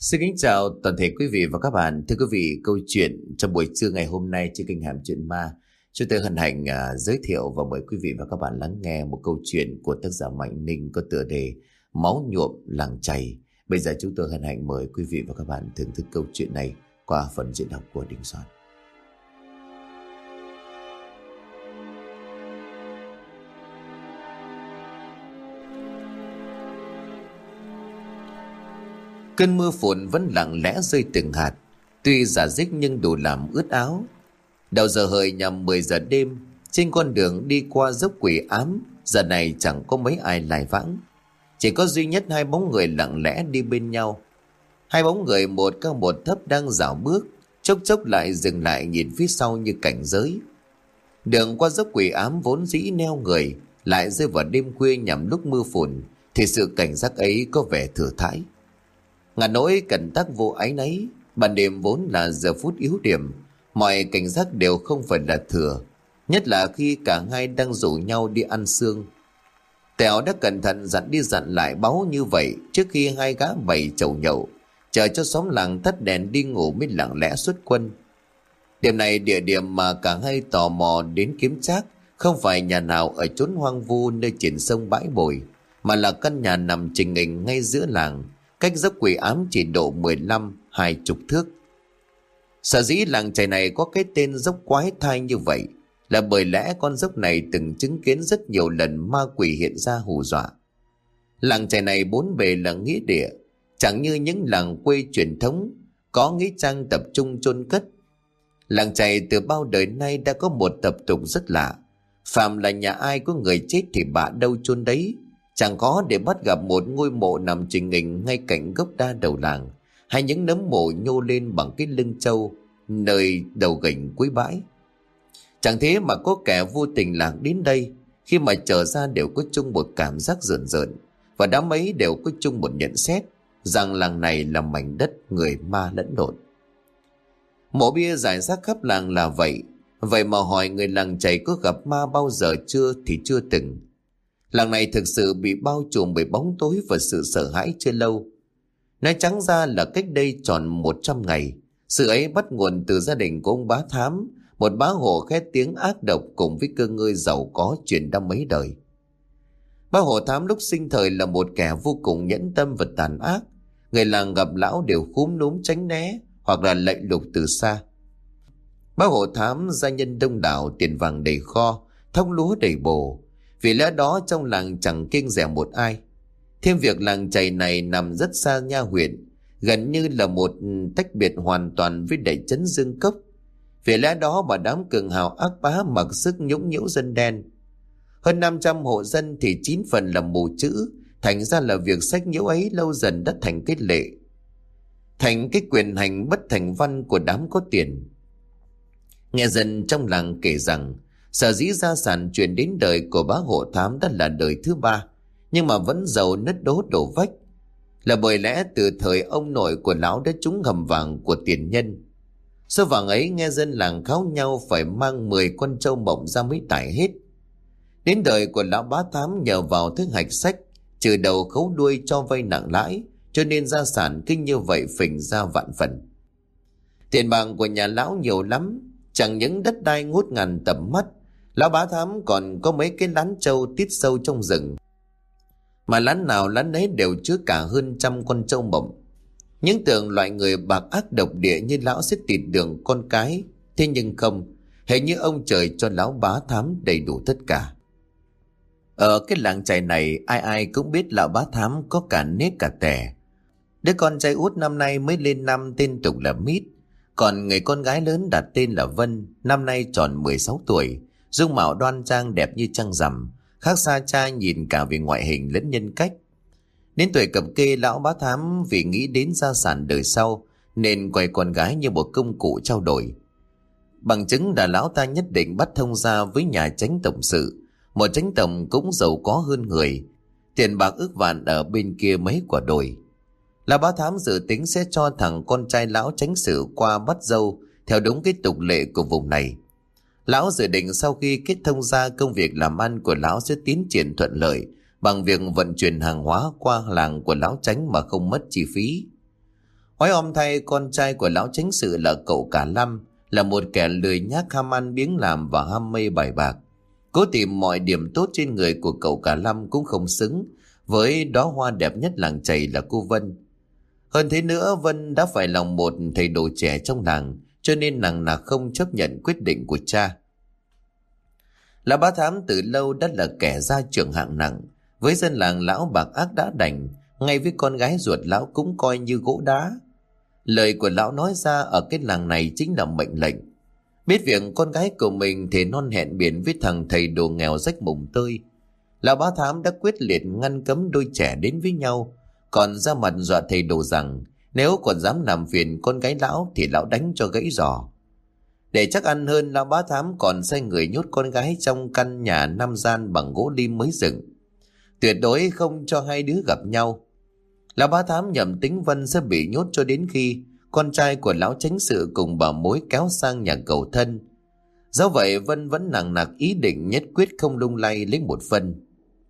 Xin kính chào toàn thể quý vị và các bạn. Thưa quý vị, câu chuyện trong buổi trưa ngày hôm nay trên kênh Hẻm Chuyện Ma, chúng tôi hân hạnh giới thiệu và mời quý vị và các bạn lắng nghe một câu chuyện của tác giả Mạnh Ninh có tựa đề Máu nhuộm làng chày. Bây giờ chúng tôi hân hạnh mời quý vị và các bạn thưởng thức câu chuyện này qua phần diễn đọc của Đình Soạn. Cơn mưa phùn vẫn lặng lẽ rơi từng hạt, tuy rả rích nhưng đủ làm ướt áo. Đầu giờ hợi nhằm 10 giờ đêm, trên con đường đi qua dốc Quỷ Ám, giờ này chẳng có mấy ai lai vãng. Chỉ có duy nhất hai bóng người lặng lẽ đi bên nhau. Hai bóng người một cao một thấp đang dạo bước, chốc chốc lại dừng lại nhìn phía sau như cảnh giới. Đường qua dốc Quỷ Ám vốn dĩ neo người, lại rơi vào đêm khuya nhằm lúc mưa phùn, thì sự cảnh giác ấy có vẻ thừa thãi. Ngàn nỗi cẩn tắc vô áy náy, ban đêm vốn là giờ phút yếu điểm, mọi cảnh giác đều không phải là thừa, nhất là khi cả hai đang rủ nhau đi ăn xương. Tèo đã cẩn thận dặn đi dặn lại báo như vậy trước khi hai gã bày chầu nhậu, chờ cho xóm làng tắt đèn đi ngủ mới lặng lẽ xuất quân. Đêm này địa điểm mà cả hai tò mò đến kiếm trác không phải nhà nào ở chốn hoang vu nơi triển sông bãi bồi, mà là căn nhà nằm trình hình ngay giữa làng, cách dốc Quỷ Ám chỉ độ 15-20 thước. Sở dĩ làng chài này có cái tên dốc quái thai như vậy là bởi lẽ con dốc này từng chứng kiến rất nhiều lần ma quỷ hiện ra hù dọa. Làng chài này bốn bề là nghĩa địa, chẳng như những làng quê truyền thống có nghĩa trang tập trung chôn cất. Làng chài từ bao đời nay đã có một tập tục rất lạ, phàm là nhà ai có người chết thì bả đâu chôn đấy. Chẳng có để bắt gặp một ngôi mộ nằm trình hình ngay cạnh gốc đa đầu làng, hay những nấm mộ nhô lên bằng cái lưng trâu nơi đầu gành cuối bãi. Chẳng thế mà có kẻ vô tình lạc đến đây, khi mà trở ra đều có chung một cảm giác rợn rợn, và đám ấy đều có chung một nhận xét rằng làng này là mảnh đất người ma lẫn lộn. Mộ bia rải rác khắp làng là vậy, vậy mà hỏi người làng chài có gặp ma bao giờ chưa thì chưa từng. Làng này thực sự bị bao trùm bởi bóng tối và sự sợ hãi chưa lâu. Nói trắng ra là cách đây tròn 100 ngày, sự ấy bắt nguồn từ gia đình của ông Bá Thám, một bá hộ khét tiếng ác độc cùng với cơ ngơi giàu có truyền đăm mấy đời. Bá hộ Thám lúc sinh thời là một kẻ vô cùng nhẫn tâm và tàn ác. Người làng gặp lão đều khúm núm tránh né hoặc là lạnh lùng từ xa. Bá hộ Thám gia nhân đông đảo, tiền vàng đầy kho, thóc lúa đầy bồ. Vì lẽ đó trong làng chẳng kiêng dè một ai. Thêm việc làng chài này nằm rất xa nha huyện, gần như là một tách biệt hoàn toàn với đại trấn Dương Cốc. Vì lẽ đó mà đám cường hào ác bá mặc sức nhũng nhiễu dân đen. Hơn 500 hộ dân thì 9 phần là mù chữ, thành ra là việc sách nhiễu ấy lâu dần đã thành cái lệ, thành cái quyền hành bất thành văn của đám có tiền. Nghe dân trong làng kể rằng sở dĩ gia sản truyền đến đời của bá hộ Thám đã là đời thứ 3, nhưng mà vẫn giàu nứt đố đổ vách, là bởi lẽ từ thời ông nội của lão đã trúng hầm vàng của tiền nhân. Số vàng ấy nghe dân làng kháo nhau phải mang 10 con trâu mộng ra mới tải hết. Đến đời của lão Bá Thám nhờ vào thứ hạch sách, trừ đầu khấu đuôi cho vay nặng lãi, cho nên gia sản kinh như vậy phình ra vạn phần. Tiền bạc của nhà lão nhiều lắm, chẳng những đất đai ngút ngàn tầm mắt, lão Bá Thám còn có mấy cái lán trâu tít sâu trong rừng, mà lán nào lán ấy đều chứa cả hơn 100 con trâu mộng. Những tưởng loại người bạc ác độc địa như lão sẽ tịt đường con cái, thế nhưng không, hình như ông trời cho lão Bá Thám đầy đủ tất cả. Ở cái làng chài này ai ai cũng biết lão Bá Thám có cả nết cả tẻ. Đứa con trai út năm nay mới lên năm tên tục là Mít, còn người con gái lớn đặt tên là Vân, năm nay tròn 16 tuổi, dung mạo đoan trang đẹp như trăng rằm, khác xa cha nhìn cả về ngoại hình lẫn nhân cách. Đến tuổi cập kê, lão Bá Thám vì nghĩ đến gia sản đời sau nên coi con gái như một công cụ trao đổi. Bằng chứng là lão ta nhất định bắt thông gia với nhà chánh tổng sự, một chánh tổng cũng giàu có hơn người, tiền bạc ước vạn ở bên kia mấy quả đồi. Lão Bá Thám dự tính sẽ cho thằng con trai lão chánh sự qua bắt dâu theo đúng cái tục lệ của vùng này. Lão dự định sau khi kết thông gia, công việc làm ăn của lão sẽ tiến triển thuận lợi bằng việc vận chuyển hàng hóa qua làng của lão chánh mà không mất chi phí. Oái om thay, con trai của lão chánh sự là cậu cả Lâm là một kẻ lười nhác, ham ăn biếng làm và ham mê bài bạc. Cố tìm mọi điểm tốt trên người của cậu cả Lâm cũng không xứng với đóa hoa đẹp nhất làng chày là cô Vân. Hơn thế nữa, Vân đã phải lòng một thầy đồ trẻ trong làng, cho nên nàng nặc không chấp nhận quyết định của cha. Lão Bá Thám từ lâu đã là kẻ gia trưởng hạng nặng, với dân làng lão bạc ác đã đành, ngay với con gái ruột lão cũng coi như gỗ đá. Lời của lão nói ra ở cái làng này chính là mệnh lệnh. Biết việc con gái của mình thì non hẹn biển với thằng thầy đồ nghèo rách mùng tơi, lão Bá Thám đã quyết liệt ngăn cấm đôi trẻ đến với nhau, còn ra mặt dọa thầy đồ rằng nếu còn dám làm phiền con gái lão thì lão đánh cho gãy giò. Để chắc ăn hơn, lão Bá Thám còn sai người nhốt con gái trong căn nhà 5 gian bằng gỗ lim mới dựng, tuyệt đối không cho hai đứa gặp nhau. Lão Bá Thám nhầm tính Vân sẽ bị nhốt cho đến khi con trai của lão chánh sự cùng bà mối kéo sang nhà cầu thân. Do vậy Vân vẫn nặng nặc ý định nhất quyết không lung lay lấy một phân.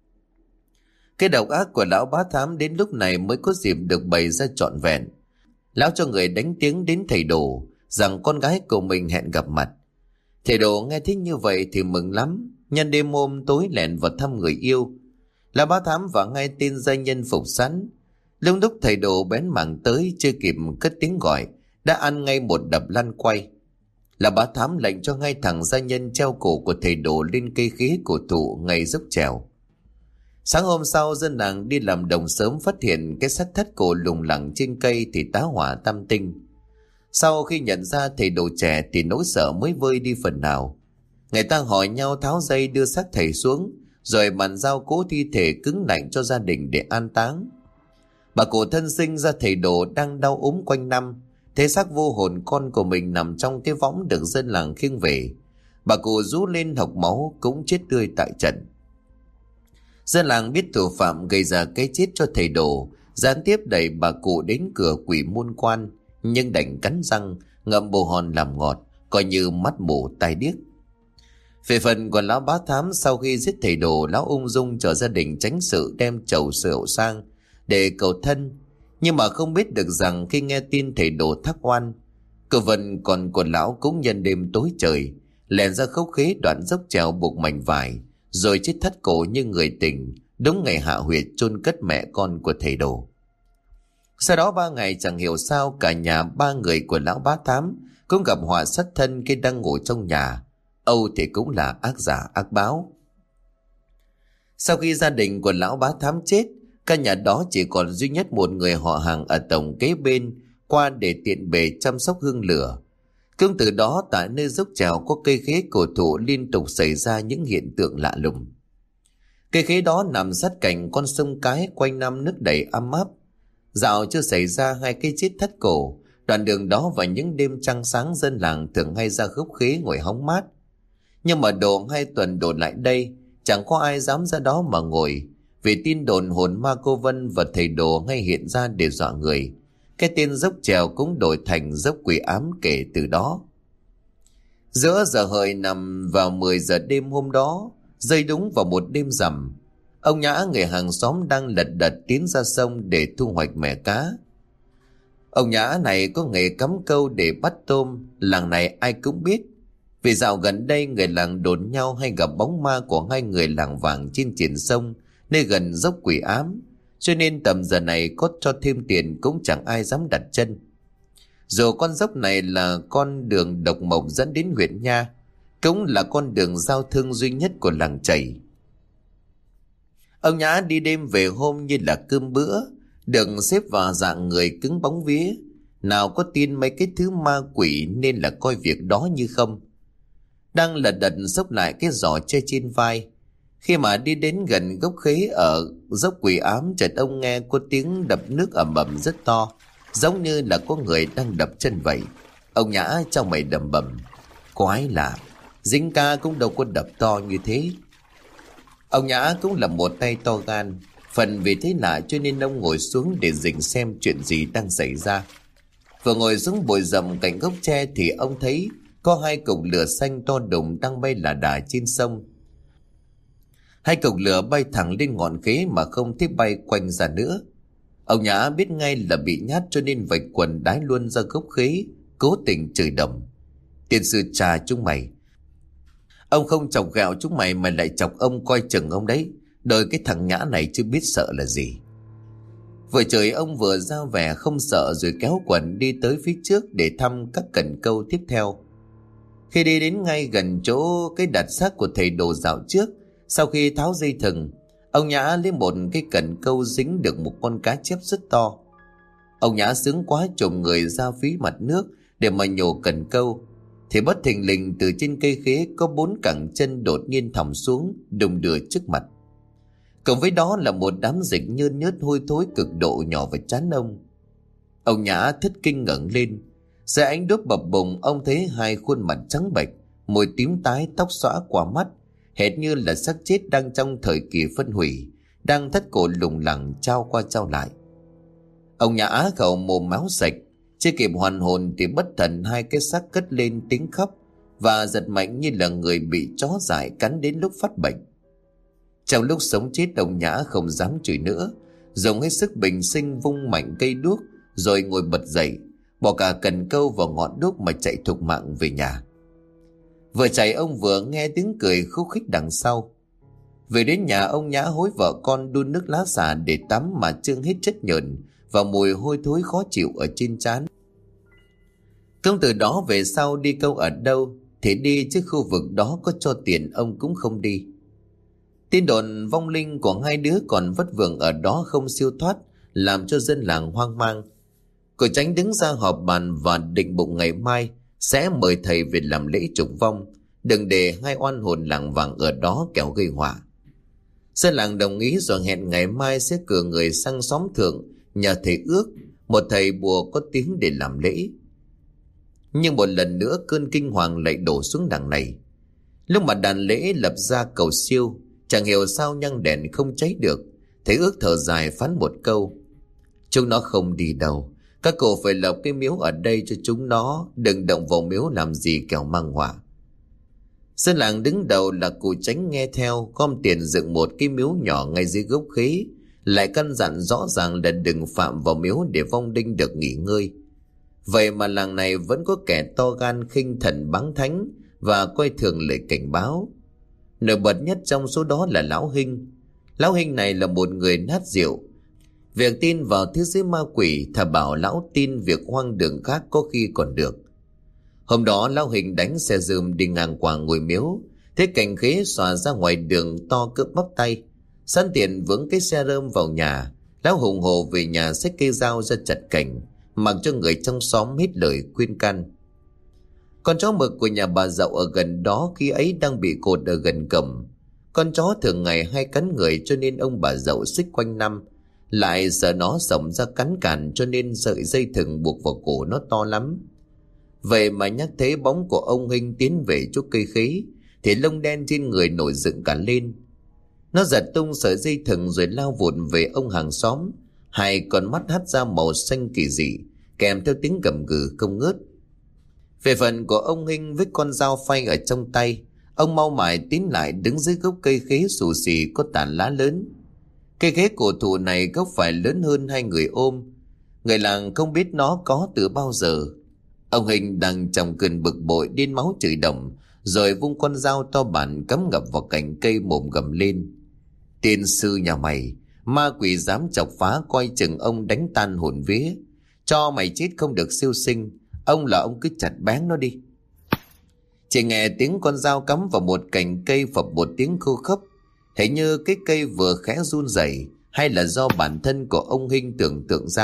Cái độc ác của lão Bá Thám đến lúc này mới có dịp được bày ra trọn vẹn. Lão cho người đánh tiếng đến thầy đồ rằng con gái của mình hẹn gặp mặt. Thầy đồ nghe thích như vậy thì mừng lắm, nhân đêm hôm tối lẻn vào thăm người yêu. Lão Bá Thám và ngay tên gia nhân phục sẵn. Lúc lúc thầy đồ bén mảng tới, chưa kịp cất tiếng gọi đã ăn ngay một đập lăn quay. Lão Bá Thám lệnh cho ngay thằng gia nhân treo cổ của thầy đồ lên cây khế cổ thụ ngay dốc trèo. Sáng hôm sau, dân làng đi làm đồng sớm phát hiện cái xác thất cổ lủng lẳng trên cây thì tá hỏa tam tinh. Sau khi nhận ra thầy đồ trẻ thì nỗi sợ mới vơi đi phần nào. Người ta hỏi nhau tháo dây đưa xác thầy xuống, rồi bàn giao cố thi thể cứng lạnh cho gia đình để an táng. Bà cụ thân sinh ra thầy đồ đang đau ốm quanh năm, thấy xác vô hồn con của mình nằm trong cái võng được dân làng khiêng về. Bà cụ rú lên hộc máu cũng chết tươi tại trận. Dân làng biết thủ phạm gây ra cái chết cho thầy đồ gián tiếp đẩy bà cụ đến cửa quỷ môn quan, nhưng đành cắn răng ngậm bồ hòn làm ngọt, coi như mắt mù tai điếc. Về phần của lão Bá Thám, sau khi giết thầy đồ, lão ung dung chờ gia đình chánh sự đem chầu rượu sang để cầu thân. Nhưng mà không biết được rằng khi nghe tin thầy đồ thác oan, cậu Vân còn của lão cũng nhân đêm tối trời lèn ra khấu khế đoạn dốc trèo buộc mảnh vải, rồi chết thất cổ như người tình, đúng ngày hạ huyệt chôn cất mẹ con của thầy đồ. Sau đó 3 ngày chẳng hiểu sao cả nhà 3 người của lão Bá Thám cũng gặp họa sát thân khi đang ngủ trong nhà. Âu thì cũng là ác giả ác báo. Sau khi gia đình của lão Bá Thám chết, căn nhà đó chỉ còn duy nhất một người họ hàng ở tổng kế bên qua để tiện bề chăm sóc hương lửa. Cũng từ đó tại nơi dốc trèo có cây khế cổ thụ liên tục xảy ra những hiện tượng lạ lùng. Cây khế đó nằm sát cạnh con sông Cái, quanh năm nước đầy ấm áp. Dạo chưa xảy ra 2 cái chết thất cổ, đoạn đường đó vào những đêm trăng sáng dân làng thường hay ra gốc khế ngồi hóng mát. Nhưng mà độ 2 tuần đổ lại đây, chẳng có ai dám ra đó mà ngồi, vì tin đồn hồn ma cô Vân và thầy đồ ngay hiện ra để dọa người. Cái tên dốc trèo cũng đổi thành dốc quỷ ám kể từ đó. Giữa giờ hợi nằm vào 10 giờ đêm hôm đó, rơi đúng vào một đêm rằm. Ông Nhã, người hàng xóm, đang lật đật tiến ra sông để thu hoạch mẻ cá. Ông Nhã này có nghề cắm câu để bắt tôm, làng này ai cũng biết. Vì dạo gần đây người làng đồn nhau hay gặp bóng ma của 2 người làng vàng trên triển sông, nơi gần dốc quỷ ám, cho nên tầm giờ này có cho thêm tiền cũng chẳng ai dám đặt chân. Dù con dốc này là con đường độc mộc dẫn đến huyện Nha, cũng là con đường giao thương duy nhất của làng chảy. Ông Nhã đi đêm về hôm như là cơm bữa, được xếp vào dạng người cứng bóng vía, nào có tin mấy cái thứ ma quỷ nên là coi việc đó như không. Đang lật đật xốc lại cái giỏ che trên vai, khi mà đi đến gần gốc khế ở dốc quỷ ám, chợt ông nghe có tiếng đập nước ầm ầm rất to, giống như là có người đang đập chân vậy. Ông Nhã trong mày đầm bầm, quái lạ, Dính ca cũng đâu có đập to như thế. Ông Nhã cũng là một tay to gan, phần vì thế lạ cho nên ông ngồi xuống để dình xem chuyện gì đang xảy ra. Vừa ngồi xuống bụi rậm cạnh gốc tre thì ông thấy có 2 cục lửa xanh to đùng đang bay lả đả trên sông. 2 cục lửa bay thẳng lên ngọn khế mà không thấy bay quanh ra nữa. Ông Nhã biết ngay là bị nhát cho nên vạch quần đái luôn ra gốc khế, cố tình chửi đầm: "Tiên sư trà chúng mày, ông không chọc ghẹo chúng mày mà lại chọc ông, coi chừng ông đấy. Đời cái thằng Nhã này chưa biết sợ là gì." Vừa chửi ông vừa ra vẻ không sợ rồi kéo quần đi tới phía trước để thăm các cần câu tiếp theo. Khi đi đến ngay gần chỗ cái đặt xác của thầy đồ dạo trước, sau khi tháo dây thừng, ông Nhã lấy một cái cần câu dính được một con cá chép rất to. Ông Nhã sướng quá chồm người ra phía mặt nước để mà nhổ cần câu, thì bất thình lình từ trên cây khế có 4 cẳng chân đột nhiên thõng xuống đùng đưa trước mặt. Cộng với đó là một đám dịch nhơn nhớt hôi thối cực độ nhỏ vào trán ông. Ông Nhã thất kinh ngẩng lên. Dưới ánh đuốc bập bùng, ông thấy hai khuôn mặt trắng bệch, môi tím tái, tóc xõa qua mắt, hệt như là xác chết đang trong thời kỳ phân hủy, đang thắt cổ lủng lẳng trao qua trao lại. Ông Nhã á khẩu mồm máu sạch, chưa kịp hoàn hồn thì bất thần hai cái xác cất lên tiếng khóc và giật mạnh như là người bị chó dại cắn đến lúc phát bệnh. Trong lúc sống chết, ông Nhã không dám chửi nữa, dùng hết sức bình sinh vung mạnh cây đuốc rồi ngồi bật dậy, bỏ cả cần câu vào ngọn đuốc mà chạy thục mạng về nhà. Vừa chạy ông vừa nghe tiếng cười khúc khích đằng sau. Về đến nhà, ông Nhã hối vợ con đun nước lá xả để tắm mà trương hết chất nhờn và mùi hôi thối khó chịu ở trên trán. Cũng từ đó về sau đi câu ở đâu thì đi, chứ khu vực đó có cho tiền ông cũng không đi. Tin đồn vong linh của hai đứa còn vất vưởng ở đó không siêu thoát, làm cho dân làng hoang mang. Cô Tránh đứng ra họp bàn và định bụng ngày mai sẽ mời thầy về làm lễ trục vong, đừng để hai oan hồn làng vàng ở đó kẻo gây họa. Dân làng đồng ý rồi hẹn ngày mai sẽ cử người sang xóm thượng nhờ thầy ước, một thầy bùa có tiếng để làm lễ. Nhưng một lần nữa cơn kinh hoàng lại đổ xuống đằng này. Lúc mà đàn lễ lập ra cầu siêu, chẳng hiểu sao nhang đèn không cháy được. Thầy ước thở dài phán một câu: "Chúng nó không đi đâu. Các cậu phải lập cái miếu ở đây cho chúng nó, đừng động vào miếu làm gì kẻo mang họa." Dân làng đứng đầu là cụ Tránh nghe theo, gom tiền dựng một cái miếu nhỏ ngay dưới gốc khế, lại căn dặn rõ ràng là đừng phạm vào miếu để vong linh được nghỉ ngơi. Vậy mà làng này vẫn có kẻ to gan khinh thần báng thánh và coi thường lời cảnh báo. Nổi bật nhất trong số đó là Lão Hinh. Lão Hinh này là một người nát rượu. Việc tin vào thế giới ma quỷ thà bảo lão tin việc hoang đường khác có khi còn được. Hôm đó Lão Hinh đánh xe rơm đi ngang qua ngôi miếu, thấy cành khế xòa ra ngoài đường to cỡ bắp tay. Sẵn tiện vướng cái xe rơm vào nhà, Lão hùng hồ về nhà xách cây dao ra chặt cành, mặc cho người trong xóm hết lời khuyên can. Con chó mực của nhà bà Dậu ở gần đó khi ấy đang bị cột ở gần cổng. Con chó thường ngày hay cắn người cho nên ông bà Dậu xích quanh năm, lại sợ nó xổng ra cắn cản cho nên sợi dây thừng buộc vào cổ nó to lắm. Vậy mà nhắc thấy bóng của ông Hinh tiến về chỗ cây khế thì lông đen trên người nổi dựng cả lên. Nó giật tung sợi dây thừng rồi lao vụt về ông hàng xóm, hai con mắt hắt ra màu xanh kỳ dị kèm theo tiếng gầm gừ không ngớt. Về phần của ông Hinh với con dao phay ở trong tay, ông mau mải tiến lại đứng dưới gốc cây khế xù xì có tán lá lớn. Cây khế cổ thụ này gốc phải lớn hơn hai người ôm. Người làng không biết nó có từ bao giờ. Ông Hinh đang trong cơn bực bội điên máu chửi đồng, rồi vung con dao to bản cắm ngập vào cành cây mồm gầm lên: "Tiên sư nhà mày, ma quỷ dám chọc phá, coi chừng ông đánh tan hồn vía. Cho mày chết không được siêu sinh, ông là ông cứ chặt báng nó đi." Chỉ nghe tiếng con dao cắm vào một cành cây phập một tiếng khô khốc, hình như cái cây vừa khẽ run rẩy, hay là do bản thân của ông Hinh tưởng tượng ra.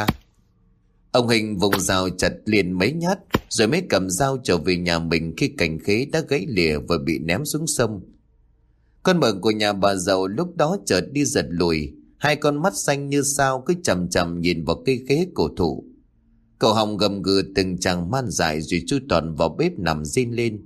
Ông Hinh vùng dao chặt liền mấy nhát rồi mới cầm dao trở về nhà mình khi cành khế đã gãy lìa và bị ném xuống sông. Con mực của nhà bà Dậu lúc đó chợt đi giật lùi, hai con mắt xanh như sao cứ chằm chằm nhìn vào cây khế cổ thụ. Cậu hòng gầm gừ từng tràng man dại rồi chui toàn vào bếp nằm rên lên.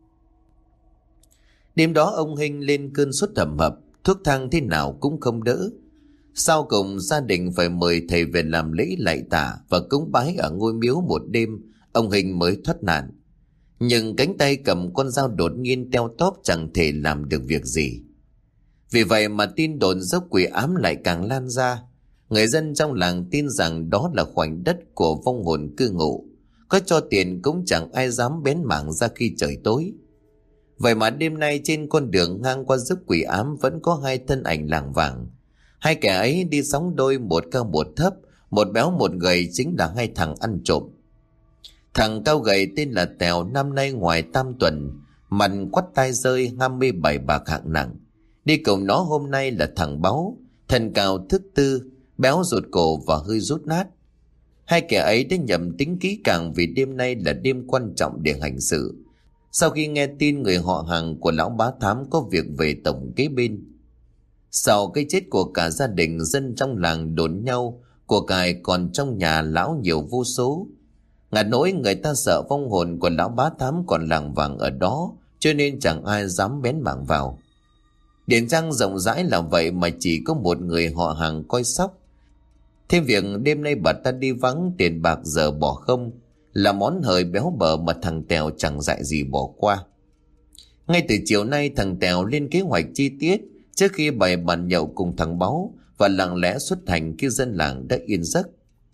Đêm đó ông Hinh lên cơn sốt thầm hập, thuốc thang thế nào cũng không đỡ. Sau cùng gia đình phải mời thầy về làm lễ lạy tạ và cúng bái ở ngôi miếu một đêm, ông Hinh mới thoát nạn. Nhưng cánh tay cầm con dao đột nhiên teo tóp chẳng thể làm được việc gì. Vì vậy mà tin đồn dốc quỷ ám lại càng lan ra. Người dân trong làng tin rằng đó là khoảnh đất của vong hồn cư ngụ. Có cho tiền cũng chẳng ai dám bén mảng ra khi trời tối. Vậy mà đêm nay trên con đường ngang qua dốc quỷ ám vẫn có hai thân ảnh lảng vảng. Hai kẻ ấy đi sóng đôi, một cao một thấp, một béo một gầy, chính là hai thằng ăn trộm. Thằng cao gầy tên là Tèo, năm nay ngoài tam tuần, mặt quắt tai rơi, 27 bạc hạng nặng. Đi cùng nó hôm nay là thằng Báu, thân cao thước tư, béo rụt cổ và hơi rút nát. Hai kẻ ấy đã nhầm tính kỹ càng vì đêm nay là đêm quan trọng để hành sự. Sau khi nghe tin người họ hàng của lão bá thám có việc về tổng kế bên. Sau cái chết của cả gia đình, dân trong làng đồn nhau của cải còn trong nhà lão nhiều vô số. Ngặt nỗi người ta sợ vong hồn của lão bá thám còn lảng vảng ở đó, cho nên chẳng ai dám bén mảng vào. Điền trang rộng rãi là vậy mà chỉ có một người họ hàng coi sóc. Thêm việc đêm nay bà ta đi vắng, tiền bạc giờ bỏ không, là món hời béo bở mà thằng Tèo chẳng dại gì bỏ qua. Ngay từ chiều nay thằng Tèo lên kế hoạch chi tiết trước khi bày bàn nhậu cùng thằng Báu và lặng lẽ xuất hành khi dân làng đã yên giấc.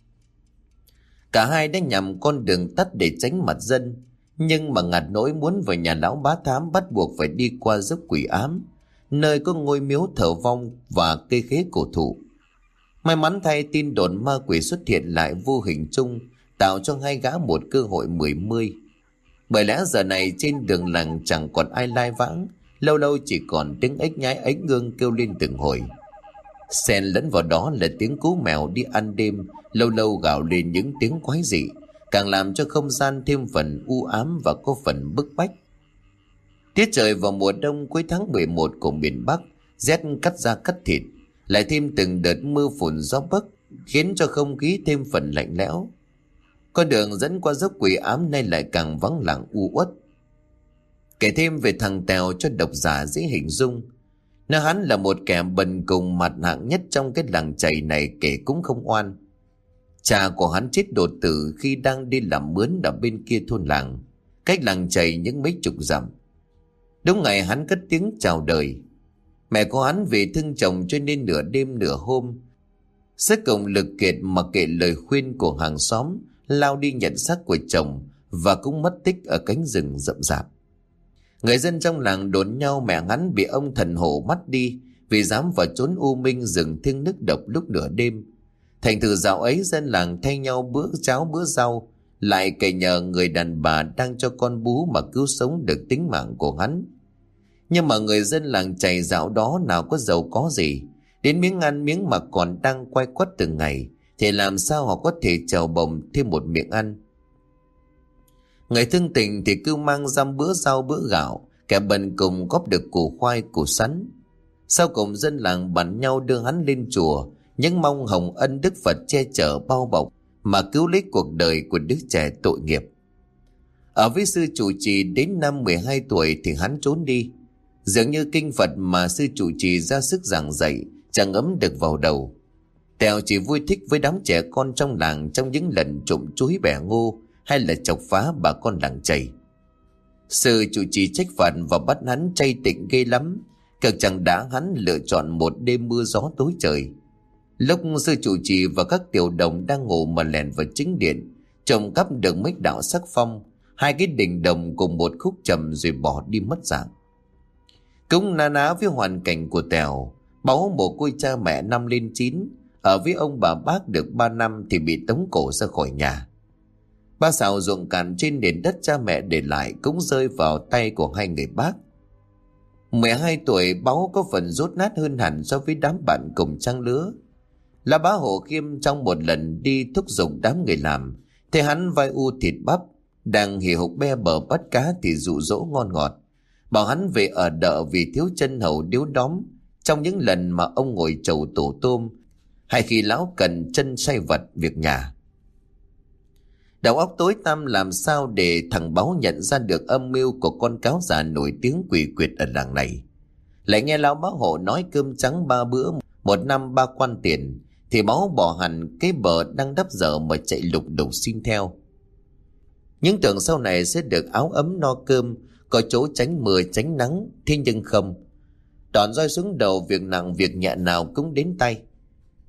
Cả hai đã nhằm con đường tắt để tránh mặt dân, nhưng mà ngặt nỗi muốn về nhà lão bá thám bắt buộc phải đi qua dốc quỷ ám, nơi có ngôi miếu thờ vong và cây khế cổ thụ. May mắn thay, tin đồn ma quỷ xuất hiện lại vô hình chung, tạo cho hai gã một cơ hội mười mươi. Bởi lẽ giờ này trên đường làng chẳng còn ai lai vãng, lâu lâu chỉ còn tiếng ếch nhái ếch ngương kêu lên từng hồi. Xen lẫn vào đó là tiếng cú mèo đi ăn đêm, lâu lâu gào lên những tiếng quái dị, càng làm cho không gian thêm phần u ám và có phần bức bách. Tiết trời vào mùa đông cuối tháng 11 của miền Bắc, rét cắt da cắt thịt, lại thêm từng đợt mưa phùn gió bấc, khiến cho không khí thêm phần lạnh lẽo. Con đường dẫn qua dốc quỷ ám nay lại càng vắng lặng u uất. Kể thêm về thằng Tèo cho độc giả dễ hình dung. Nó hắn là một kẻ bần cùng mặt hạng nhất trong cái làng chày này, kể cũng không oan. Cha của hắn chết đột tử khi đang đi làm mướn ở bên kia thôn làng, cách làng chày những mấy chục dặm. Đúng ngày hắn cất tiếng chào đời. Mẹ của hắn vì thương chồng cho nên nửa đêm nửa hôm, sức cùng lực kiệt mặc kệ lời khuyên của hàng xóm, lao đi nhận xác của chồng và cũng mất tích ở cánh rừng rậm rạp. Người dân trong làng đồn nhau mẹ hắn bị ông thần hổ bắt đi vì dám vào trốn u minh rừng thiêng nước độc lúc nửa đêm. Thành thử dạo ấy dân làng thay nhau bữa cháo bữa rau, lại cậy nhờ người đàn bà đang cho con bú mà cứu sống được tính mạng của hắn. Nhưng mà người dân làng chày dạo đó nào có giàu có gì, đến miếng ăn miếng mặc còn đang quay quắt từng ngày, thì làm sao họ có thể chèo bồng thêm một miệng ăn. Người thương tình thì cứ mang dăm bữa rau bữa gạo, kẻ bần cùng góp được củ khoai củ sắn. Sau cùng dân làng bàn nhau đưa hắn lên chùa, những mong hồng ân đức Phật che chở bao bọc mà cứu lấy cuộc đời của đứa trẻ tội nghiệp. Ở với sư trụ trì đến năm 12 tuổi thì hắn trốn đi. Dường như kinh Phật mà sư trụ trì ra sức giảng dạy chẳng ấm được vào đầu. Tèo chỉ vui thích với đám trẻ con trong làng trong những lần trộm chuối bẻ ngô hay là chọc phá bà con làng chày. Sư trụ trì trách phạt và bắt hắn chay tịnh ghê lắm, cực chẳng đã hắn lựa chọn một đêm mưa gió tối trời. Lúc sư trụ trì và các tiểu đồng đang ngủ mà lèn vào chính điện, trộm cắp được mấy đạo sắc phong, 2 cái đình đồng cùng một khúc trầm rồi bỏ đi mất dạng. Cũng na ná với hoàn cảnh của Tèo, Báu mồ côi cha mẹ năm lên 9, ở với ông bà bác được 3 năm thì bị tống cổ ra khỏi nhà. 3 sào ruộng cạn trên nền đất cha mẹ để lại cũng rơi vào tay của 2 người bác. 12 tuổi Báu có phần rốt nát hơn hẳn so với đám bạn cùng trang lứa. Là bá Hộ Khiêm trong một lần đi thúc giục đám người làm, thấy hắn vai u thịt bắp, đang hì hục be bờ bắt cá thì dụ dỗ ngon ngọt, bảo hắn về ở đợ vì thiếu chân hầu điếu đóm trong những lần mà ông ngồi chầu tổ tôm, hay khi lão cần chân say vật việc nhà. Đầu óc tối tăm làm sao để thằng Báu nhận ra được âm mưu của con cáo già nổi tiếng quỷ quyệt ở làng này. Lại nghe lão bá Hộ nói cơm trắng 3 bữa, 1 năm 3 quan tiền, thì Báu bỏ hẳn cái bờ đang đắp dở mà chạy lục đục xin theo. Những tưởng sau này sẽ được áo ấm no cơm, có chỗ tránh mưa tránh nắng, thế nhưng không. Đòn roi xuống đầu, việc nặng việc nhẹ nào cũng đến tay.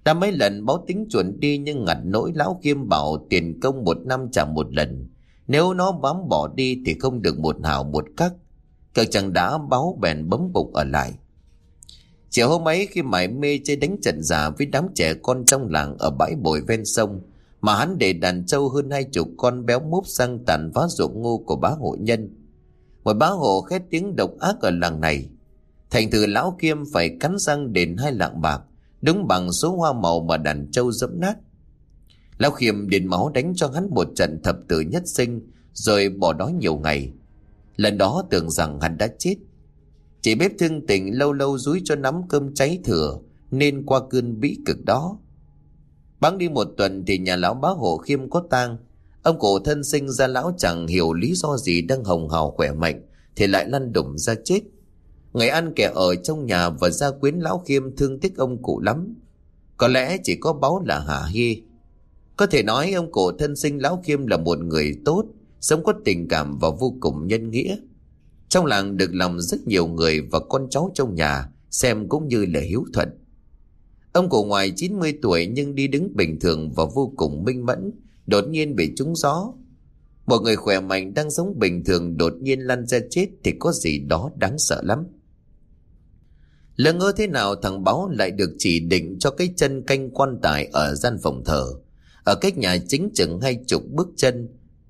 Đã mấy lần báo tính chuẩn đi nhưng ngặt nỗi lão Khiêm bảo tiền công 1 năm trả một lần. Nếu nó bám bỏ đi thì không được một hào một cắc. Cậu chẳng đã báo bèn bấm bụng ở lại. Chiều hôm ấy khi mải mê chơi đánh trận giả với đám trẻ con trong làng ở bãi bồi ven sông, mà hắn để đàn trâu hơn 20 con béo múp sang tàn phá ruộng ngô của bá hộ nhân. Một bá hộ khét tiếng độc ác ở làng này. Thành thử lão Khiêm phải cắn răng đền 2 lạng bạc, đúng bằng số hoa màu mà đàn trâu dẫm nát. Lão Khiêm đền máu đánh cho hắn một trận thập tử nhất sinh, rồi bỏ đói nhiều ngày. Lần đó tưởng rằng hắn đã chết. Chỉ bếp thương tình lâu lâu dúi cho nắm cơm cháy thừa, nên qua cơn bĩ cực đó. Bẵng đi 1 tuần thì nhà lão bá hộ Khiêm có tang. Ông cụ thân sinh ra lão chẳng hiểu lý do gì đang hồng hào khỏe mạnh thì lại lăn đùng ra chết. Người ăn kẻ ở trong nhà và gia quyến lão Khiêm thương tiếc ông cụ lắm. Có lẽ chỉ có báu là Hà Hy. Có thể nói ông cụ thân sinh lão Khiêm là một người tốt, sống có tình cảm và vô cùng nhân nghĩa. Trong làng được lòng rất nhiều người và con cháu trong nhà xem cũng như là hiếu thuận. Ông cụ ngoài 90 tuổi nhưng đi đứng bình thường và vô cùng minh mẫn, đột nhiên bị trúng gió. Một người khỏe mạnh đang sống bình thường đột nhiên lăn ra chết thì có gì đó đáng sợ lắm. Lỡ ngơ thế nào thằng Báo lại được chỉ định cho cái chân canh quan tài ở gian phòng thờ, ở cách nhà chính chừng 20 bước chân,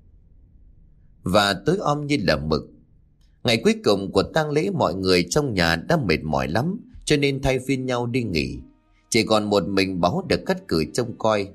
và tối om như là mực. Ngày cuối cùng của tang lễ mọi người trong nhà đã mệt mỏi lắm, cho nên thay phiên nhau đi nghỉ. Chỉ còn một mình Báo được cắt cử trông coi.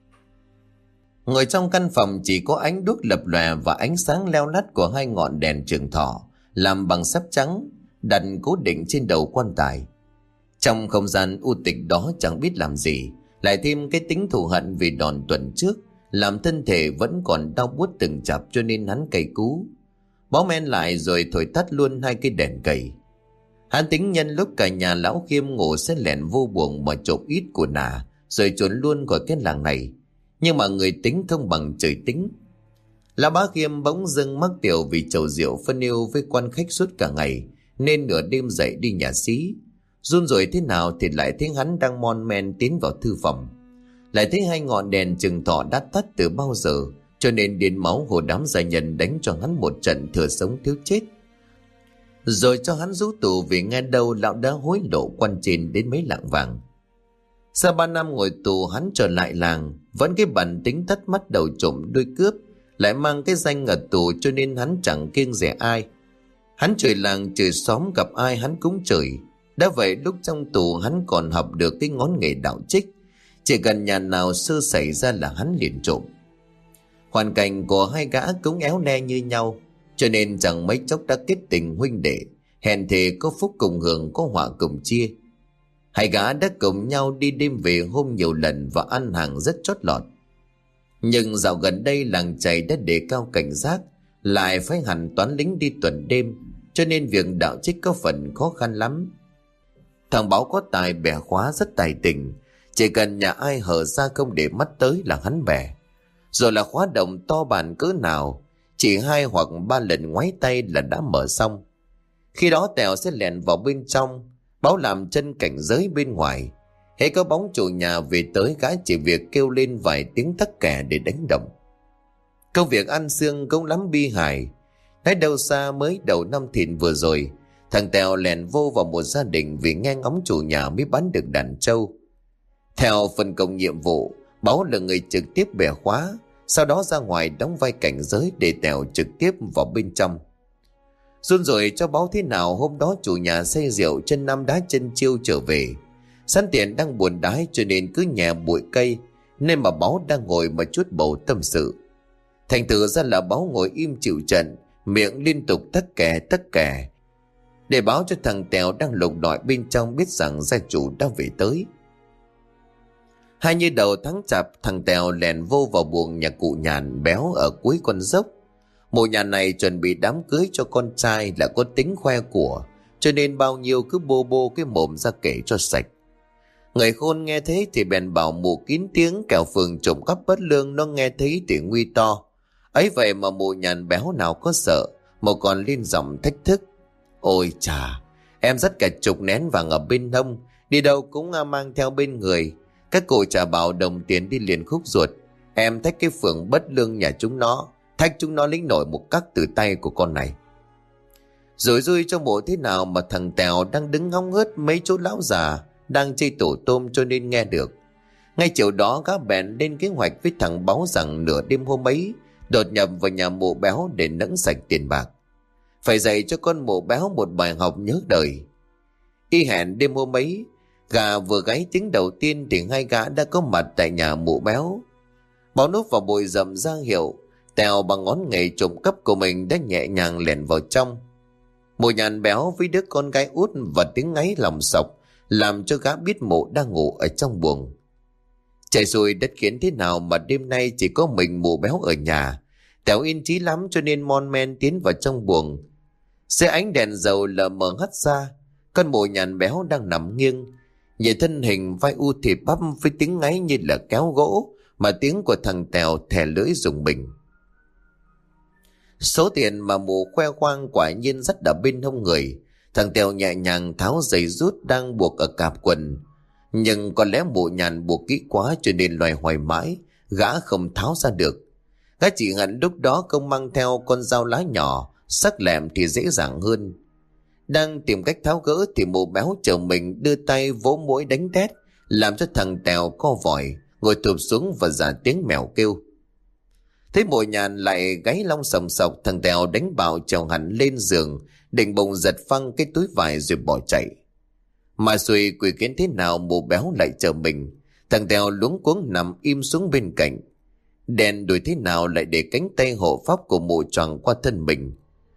Ngồi trong căn phòng chỉ có ánh đuốc lập lòe và ánh sáng leo lắt của 2 ngọn đèn trường thọ làm bằng sáp trắng đặt cố định trên đầu quan tài. Trong không gian u tịch đó chẳng biết làm gì, lại thêm cái tính thù hận vì đòn tuần trước làm thân thể vẫn còn đau buốt từng chập, cho nên hắn cay cú. Báo men lại rồi thổi tắt luôn 2 cái đèn cầy. Hắn tính nhân lúc cả nhà lão Khiêm ngủ sẽ lẻn vô buồng mà trộm ít của nà, rồi trốn luôn khỏi cái làng này. Nhưng mà người tính không bằng trời tính. Lão bá Khiêm bỗng dưng mắc tiểu vì chầu rượu phân yêu với quan khách suốt cả ngày, nên nửa đêm dậy đi nhà xí. Run rủi thế nào thì lại thấy hắn đang mon men tiến vào thư phòng. Lại thấy 2 ngọn đèn trường thọ đã tắt từ bao giờ, cho nên điên máu hồ đám gia nhân đánh cho hắn một trận thừa sống thiếu chết. Rồi cho hắn rú tù vì nghe đâu lão đã hối lộ quan trên đến mấy lạng vàng. Sau 3 năm ngồi tù, hắn trở lại làng, vẫn cái bản tính tắt mắt đầu trộm đuôi cướp, lại mang cái danh ở tù, cho nên hắn chẳng kiêng dè ai. Hắn chửi làng chửi xóm, gặp ai hắn cũng chửi. Đã vậy lúc trong tù hắn còn học được cái ngón nghề đạo trích, chỉ cần nhà nào sơ xảy ra là hắn liền trộm. Hoàn cảnh của 2 gã cũng éo le như nhau, cho nên chẳng mấy chốc đã kết tình huynh đệ, hẹn thề có phúc cùng hưởng, có họa cùng chia. 2 gã đã cùng nhau đi đêm về hôm nhiều lần và ăn hàng rất chót lọt. Nhưng dạo gần đây làng chài đã đề cao cảnh giác, lại phải hẳn toán lính đi tuần đêm, cho nên việc đạo trích có phần khó khăn lắm. Thằng Báo có tài bẻ khóa rất tài tình, chỉ cần nhà ai hở ra không để mắt tới là hắn bẻ. Rồi là khóa động to bản cỡ nào, chỉ 2 hoặc 3 lần ngoáy tay là đã mở xong. Khi đó Tèo sẽ lẻn vào bên trong, Báo làm chân cảnh giới bên ngoài. Hễ có bóng chủ nhà về tới, gã chỉ việc kêu lên vài tiếng tắc kè để đánh động. Công việc ăn xương cũng lắm bi hài. Nói đâu xa mới đầu năm Thìn vừa rồi, thằng Tèo lẻn vô vào một gia đình vì nghe ngóng chủ nhà mới bán được đàn trâu. Theo phân công nhiệm vụ, Báo là người trực tiếp bẻ khóa, sau đó ra ngoài đóng vai cảnh giới để Tèo trực tiếp vào bên trong. Run rồi cho Báo thế nào hôm đó chủ nhà say rượu chân năm đá chân chiêu trở về. Sẵn tiện đang buồn đái cho nên cứ nhẹ bụi cây, nên mà Báo đang ngồi mà chút bầu tâm sự. Thành thử ra là Báo ngồi im chịu trận, miệng liên tục tắc kè, để báo cho thằng Tèo đang lục lọi bên trong biết rằng gia chủ đã về tới. Hay như đầu tháng Chạp, thằng Tèo lèn vô vào buồng nhà cụ Nhàn béo ở cuối con dốc. Mụ nhà này chuẩn bị đám cưới cho con trai, là có tính khoe của, cho nên bao nhiêu cứ bô bô cái mồm ra kể cho sạch. Người khôn nghe thế thì bèn bảo mụ kín tiếng, kẻo phường trộm cắp bất lương nó nghe thấy thì nguy to. Ấy vậy mà mụ Nhàn béo nào có sợ, mà còn lên giọng thách thức. Ôi chà, em dắt cả chục nén vàng ở bên hông, đi đâu cũng mang theo bên người. Các cụ chả bảo đồng tiền đi liền khúc ruột. Em thách cái phường bất lương nhà chúng nó, thách chúng nó lĩnh nổi một cắc từ tay của con này. Rồi rui cho bộ thế nào mà thằng Tèo đang đứng hóng hớt mấy chỗ lão già đang chơi tổ tôm cho nên nghe được. Ngay chiều đó gã bèn lên kế hoạch với thằng Báu rằng nửa đêm hôm ấy đột nhập vào nhà mụ béo để nẫng sạch tiền bạc. Phải dạy cho con mụ béo một bài học nhớ đời. Y hẹn đêm hôm ấy, gà vừa gáy tiếng đầu tiên thì hai gã đã có mặt tại nhà mụ béo. Báo núp vào bụi rậm ra hiệu, Tèo bằng ngón nghề trộm cắp của mình đã nhẹ nhàng lẻn vào trong. Mụ Nhàn béo với đứa con gái út và tiếng ngáy lòng sọc làm cho gã biết mụ đang ngủ ở trong buồng. Trời xui đất khiến thế nào mà đêm nay chỉ có mình mụ béo ở nhà. Tèo yên chí lắm cho nên mon men tiến vào trong buồng. Dưới ánh đèn dầu lờ mờ hắt ra, con mụ Nhàn béo đang nằm nghiêng, nhìn thân hình vai u thịt bắp với tiếng ngáy như là kéo gỗ, mà tiếng của thằng Tèo thè lưỡi rùng mình. Số tiền mà mụ khoe khoang quả nhiên rất đã bên hông người. Thằng Tèo nhẹ nhàng tháo giày rút đang buộc ở cạp quần, nhưng có lẽ mụ Nhàn buộc kỹ quá cho nên loài hoài mãi gã không tháo ra được. Gã chỉ hận lúc đó không mang theo con dao lá nhỏ sắc lẹm thì dễ dàng hơn. Đang tìm cách tháo gỡ thì mụ béo chồng mình đưa tay vỗ mũi đánh tét, làm cho thằng Tèo co vòi ngồi thụp xuống và giả tiếng mèo kêu. Thấy mụ Nhàn lại gáy long sòng sọc, thằng Tèo đánh bạo trèo hẳn lên giường, định bụng giật phăng cái túi vải rồi bỏ chạy. Mà xui quỷ kiến thế nào mụ béo lại chờ mình. Thằng Tèo luống cuống nằm im xuống bên cạnh. Đèn đuổi thế nào lại để cánh tay hộ pháp của mụ choàng qua thân mình.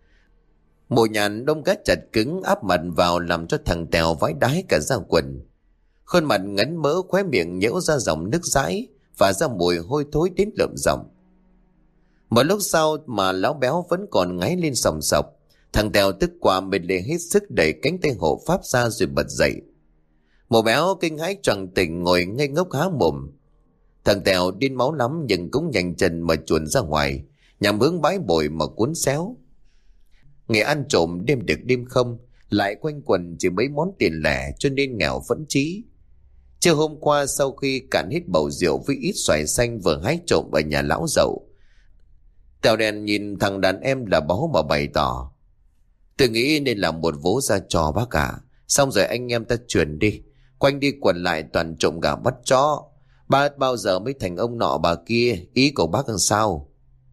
Mụ Nhàn đông gắt chặt cứng áp mặt vào làm cho thằng Tèo vái đái cả da quần. Khuôn mặt ngấn mỡ, khóe miệng nhễu ra dòng nước dãi và ra mùi hôi thối đến lợm giọng. Một lúc sau mà lão béo vẫn còn ngáy lên sòng sọc. Thằng Tèo tức quá mệt lê hết sức đẩy cánh tay hộ pháp ra rồi bật dậy. Mụ béo kinh hãi choàng tỉnh ngồi ngây ngốc há mồm. Thằng Tèo điên máu lắm nhưng cũng nhanh chân mà chuồn ra ngoài, nhằm hướng bãi bồi mà cuốn xéo. Nghề ăn trộm đêm được đêm không, lại quanh quần chỉ mấy món tiền lẻ cho nên nghèo vẫn trí. Chiều hôm qua sau khi cạn hết bầu rượu với ít xoài xanh vừa hái trộm ở nhà lão Dậu, Tèo đèn nhìn thằng đàn em là Báu mà bày tỏ: tôi nghĩ nên làm một vố ra trò bác cả, xong rồi anh em ta chuyển đi, quanh đi quẩn lại toàn trộm gà bắt chó. Ba bao giờ mới thành ông nọ bà kia, ý của bác làm sao?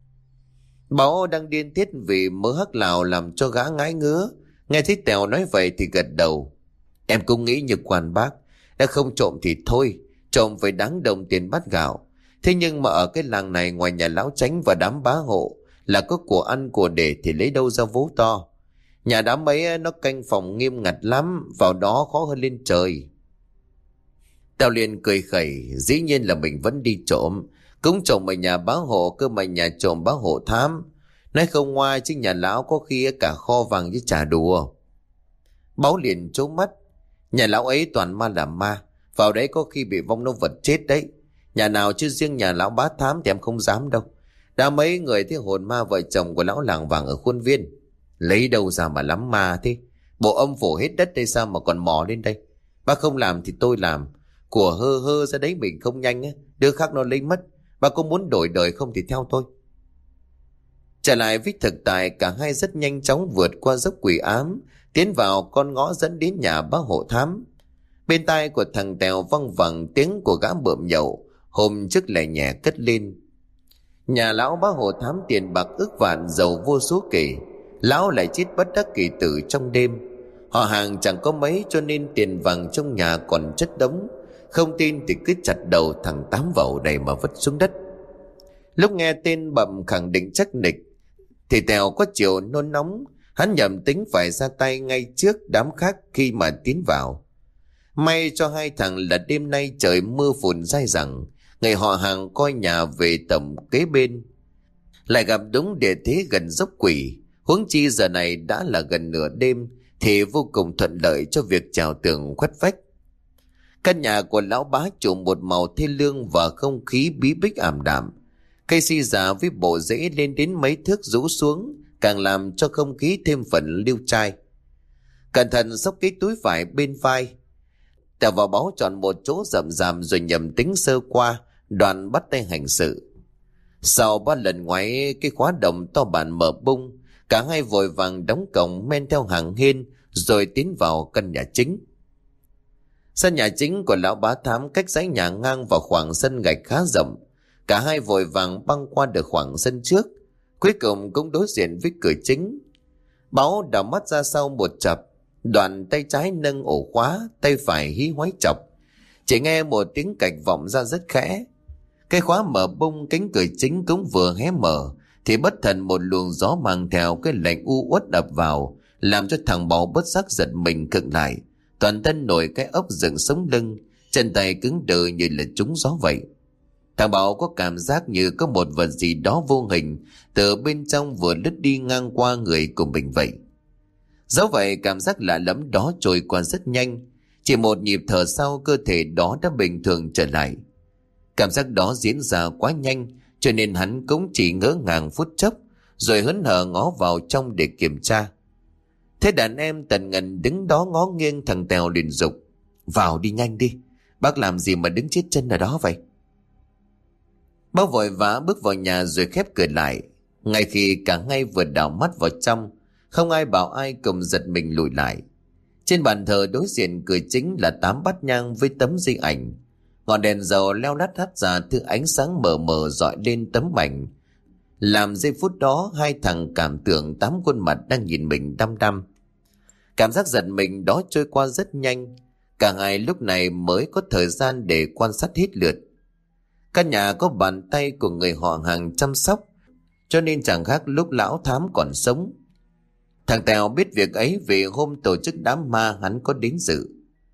Báu đang điên tiết vì mớ hắc lào làm cho gã ngái ngứa. Nghe thấy Tèo nói vậy thì gật đầu: em cũng nghĩ như quan bác, đã không trộm thì thôi, trộm phải đáng đồng tiền bát gạo. Thế nhưng mà ở cái làng này ngoài nhà lão Chánh và đám bá hộ là có của ăn của để thì lấy đâu ra vố to. Nhà đám ấy nó canh phòng nghiêm ngặt lắm, vào đó khó hơn lên trời. Tèo liền cười khẩy, dĩ nhiên là mình vẫn đi trộm, cũng trộm ở nhà bá hộ cơ mà nhà trộm bá hộ thám. Nói không ngoa chứ nhà lão có khi cả kho vàng với trà đùa. Báu liền trố mắt: nhà lão ấy toàn ma làm ma, vào đấy có khi bị vong nó vật chết đấy. Nhà nào chứ riêng nhà lão bá thám thì em không dám đâu. Đã mấy người thấy hồn ma vợ chồng của lão làng vàng ở khuôn viên, lấy đâu ra mà lắm ma thế. Bộ âm phủ hết đất đây sao mà còn mò lên đây. Bác không làm thì tôi làm, của hơ hơ ra đấy mình không nhanh á, đứa khác nó lấy mất. Bác có muốn đổi đời không thì theo tôi. Trở lại với thực tại, cả hai rất nhanh chóng vượt qua dốc quỷ ám, tiến vào con ngõ dẫn đến nhà bác hộ thám. Bên tai của thằng Tèo văng vẳng tiếng của gã bợm nhậu hôm trước lẻ nhẹ cất lên: nhà lão bá hộ thám tiền bạc ức vạn, giàu vô số kể, lão lại chết bất đắc kỳ tử trong đêm. Họ hàng chẳng có mấy cho nên tiền vàng trong nhà còn chất đống, không tin thì cứ chặt đầu thằng Tám vào đầy mà vứt xuống đất. Lúc nghe tên bậm khẳng định chắc nịch thì Tèo có chiều nôn nóng, hắn nhầm tính phải ra tay ngay trước đám khác khi mà tiến vào. May cho hai thằng là đêm nay trời mưa phùn dai dẳng, ngày họ hàng coi nhà về tầm kế bên, lại gặp đúng địa thế gần dốc quỷ, huống chi giờ này đã là gần nửa đêm thì vô cùng thuận lợi cho việc trèo tường khuất vách. Căn nhà của lão bá chủ một màu thê lương và không khí bí bích ảm đạm. Cây si già với bộ rễ lên đến mấy thước rũ xuống, càng làm cho không khí thêm phần liêu trai. Cẩn thận xốc cái túi vải bên vai, Tèo và Báu chọn một chỗ rậm rạp rồi nhầm tính sơ qua, đoàn bắt tay hành sự. Sau 3 lần ngoáy cái khóa đồng to bản mở bung, cả hai vội vàng đóng cổng men theo hàng hiên rồi tiến vào căn nhà chính. Sân nhà chính của lão bá thám cách dãy nhà ngang vào khoảng sân gạch khá rộng. Cả hai vội vàng băng qua được khoảng sân trước, cuối cùng cũng đối diện với cửa chính. Báu đảo mắt ra sau một chập, Đoàn tay trái nâng ổ khóa, tay phải hí hoáy chọc. Chỉ nghe một tiếng cạch vọng ra rất khẽ. Cái khóa mở bung, cánh cửa chính cũng vừa hé mở thì bất thần một luồng gió mang theo cái lạnh u uất ập vào, làm cho thằng Báu bất giác giật mình khựng lại, toàn thân nổi cái ốc dựng sống lưng, chân tay cứng đờ như là trúng gió vậy. Thằng Bảo có cảm giác như có một vật gì đó vô hình từ bên trong vừa lướt đi ngang qua người của mình vậy. Dẫu vậy cảm giác lạ lẫm đó trôi qua rất nhanh, chỉ một nhịp thở sau cơ thể đó đã bình thường trở lại. Cảm giác đó diễn ra quá nhanh cho nên hắn cũng chỉ ngỡ ngàng phút chốc rồi hớn hở ngó vào trong để kiểm tra. Thế đàn em Tần Ngân đứng đó ngó nghiêng, thằng Tèo liền dục: "Vào đi, nhanh đi, bác làm gì mà đứng chết chân ở đó vậy?" Bác vội vã bước vào nhà rồi khép cửa lại. Ngay khi cả hai vừa đảo mắt vào trong, không ai bảo ai cùng giật mình lùi lại. Trên bàn thờ đối diện cửa chính là 8 bát nhang với tấm di ảnh. Ngọn đèn dầu leo lắt hắt ra thứ ánh sáng mờ mờ rọi lên tấm ảnh, làm giây phút đó hai thằng cảm tưởng 8 khuôn mặt đang nhìn mình đăm đăm. Cảm giác giật mình đó trôi qua rất nhanh, cả hai lúc này mới có thời gian để quan sát hết lượt. Căn nhà có bàn tay của người họ hàng chăm sóc, cho nên chẳng khác lúc lão thám còn sống. Thằng Tèo biết việc ấy vì hôm tổ chức đám ma hắn có đến dự.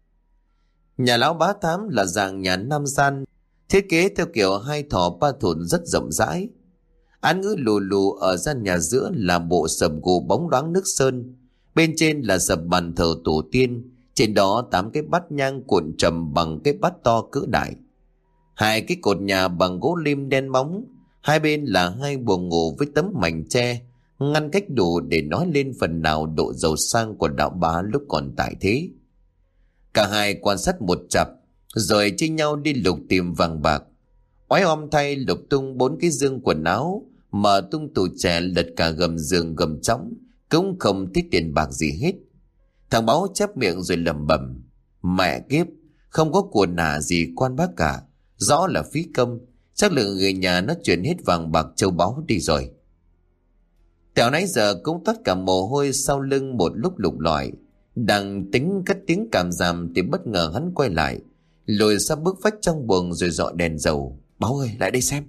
Nhà lão bá thám là dạng nhà nam gian, thiết kế theo kiểu hai thò ba thủn rất rộng rãi. Án ngữ lù lù ở gian nhà giữa là bộ sập gỗ bóng loáng nước sơn, bên trên là sập bàn thờ tổ tiên, trên đó 8 cái bát nhang cuộn trầm bằng cái bát to cỡ đại. 2 cái cột nhà bằng gỗ lim đen bóng, hai bên là 2 buồng ngủ với tấm mảnh tre ngăn cách đủ để nói lên phần nào độ giàu sang của đạo bá lúc còn tại thế. Cả hai quan sát một chặp rồi chia nhau đi lục tìm vàng bạc. Oái om thay lục tung 4 cái dương quần áo, mở tung tủ chè, lật cả gầm giường gầm trống, cũng không thích tiền bạc gì hết. Thằng Báu chép miệng rồi lẩm bẩm: "Mẹ kiếp, không có của nả gì quan bác cả, rõ là phí công, chắc là người nhà nó chuyển hết vàng bạc châu báu đi rồi." Tèo nãy giờ cũng toát cả mồ hôi sau lưng một lúc lục lọi, đang tính cất tiếng cảm giảm thì bất ngờ hắn quay lại, lùi sang bước vách trong buồng rồi dọi đèn dầu. "Báu ơi, lại đây xem."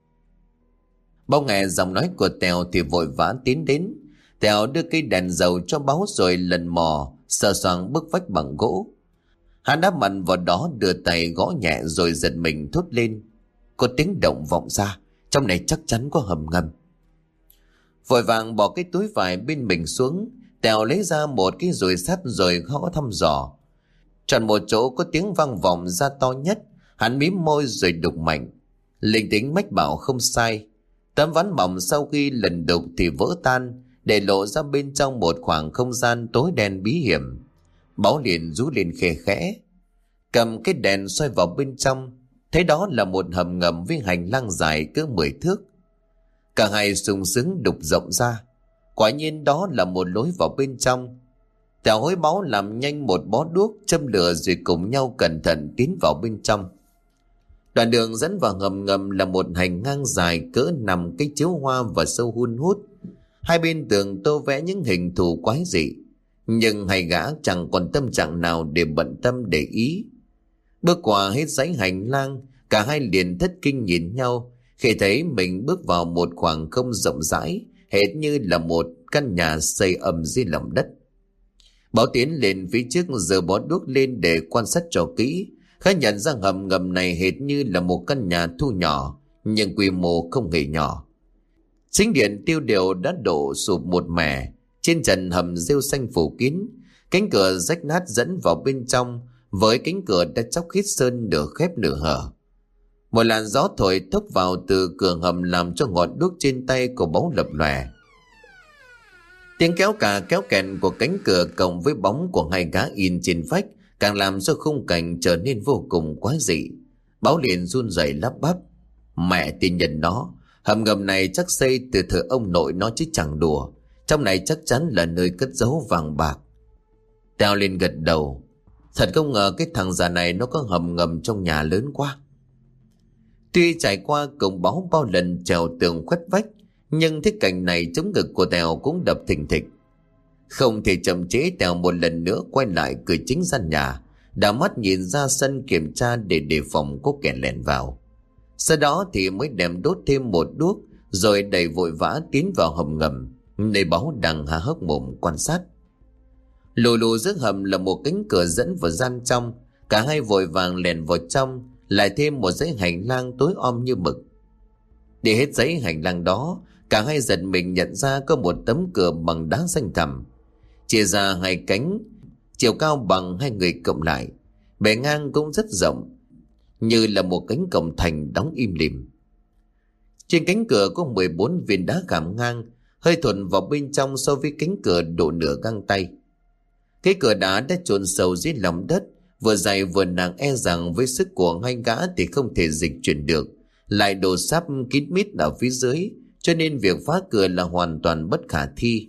Báu nghe giọng nói của Tèo thì vội vã tiến đến. Tèo đưa cây đèn dầu cho Báu rồi lần mò sờ soạng bức vách bằng gỗ. Hắn đáp mặt vào đó, đưa tay gõ nhẹ rồi giật mình thốt lên: "Có tiếng động vọng ra, trong này chắc chắn có hầm ngầm." Vội vàng bỏ cái túi vải bên mình xuống, Tèo lấy ra một cái dùi sắt rồi gõ thăm dò. Chọn một chỗ có tiếng vang vọng ra to nhất, hắn mím môi rồi đục mạnh. Linh tính mách bảo không sai. Tấm ván mỏng sau khi lần đục thì vỡ tan, để lộ ra bên trong một khoảng không gian tối đen bí hiểm. Báu liền rú lên khe khẽ, cầm cái đèn soi vào bên trong, thấy đó là một hầm ngầm với hành lang dài cỡ 10 thước. Cả hai sung sướng đục rộng ra, quả nhiên đó là một lối vào bên trong. Tèo hối Báu làm nhanh một bó đuốc, châm lửa rồi cùng nhau cẩn thận tiến vào bên trong. Đoạn đường dẫn vào hầm ngầm là một hành lang dài cỡ 5 cái chiếu hoa và sâu hun hút. Hai bên tường tô vẽ những hình thù quái dị, nhưng hai gã chẳng còn tâm trạng nào để bận tâm để ý. Bước qua hết dãy hành lang, cả hai liền thất kinh nhìn nhau khi thấy mình bước vào một khoảng không rộng rãi, hệt như là một căn nhà xây ầm dưới lòng đất. Bảo tiến lên phía trước giơ bó đuốc lên để quan sát cho kỹ, khá nhận ra hầm ngầm này hệt như là một căn nhà thu nhỏ, nhưng quy mô không hề nhỏ. Chính điện tiêu đều đã đổ sụp một mẻ, trên trần hầm rêu xanh phủ kín, cánh cửa rách nát dẫn vào bên trong, với cánh cửa đã chóc khít sơn nửa khép nửa hở. Một làn gió thổi thốc vào từ cửa hầm làm cho ngọn đuốc trên tay của Báu lập lòe. Tiếng kéo cả kéo kẹt của cánh cửa cộng với bóng của hai gã in trên vách, càng làm cho khung cảnh trở nên vô cùng quái dị. Báo liền run rẩy lắp bắp: Mẹ tiên nhân nó, hầm ngầm này chắc xây từ thời ông nội nó chứ chẳng đùa. Trong này chắc chắn là nơi cất giấu vàng bạc. Tèo liền gật đầu: Thật không ngờ cái thằng già này nó có hầm ngầm trong nhà lớn quá. Tuy trải qua cùng Báo bao lần trèo tường khuất vách, nhưng thế cảnh này chống ngực của Tèo cũng đập thình thịch. Không thể chậm trễ, Tèo một lần nữa quay lại cửa chính gian nhà, đảo mắt nhìn ra sân kiểm tra để đề phòng có kẻ lẻn vào. Sau đó thì mới đem đốt thêm một đuốc, rồi đẩy vội vã tiến vào hầm ngầm, nơi Báo đang há hốc mồm quan sát. Lù lù giữa hầm là một cánh cửa dẫn vào gian trong. Cả hai vội vàng lèn vào trong, lại thêm một dãy hành lang tối om như mực. Đi hết dãy hành lang đó, cả hai giật mình nhận ra có một tấm cửa bằng đá xanh thẳm, chia ra hai cánh, chiều cao bằng hai người cộng lại, bề ngang cũng rất rộng, như là một cánh cổng thành đóng im lìm. Trên cánh cửa có 14 viên đá khảm ngang, hơi thuận vào bên trong so với cánh cửa độ nửa găng tay. Cái cửa đá đã chôn sâu dưới lòng đất, vừa dày vừa nặng, e rằng với sức của hai gã thì không thể dịch chuyển được, lại đổ sáp kín mít ở phía dưới, cho nên việc phá cửa là hoàn toàn bất khả thi.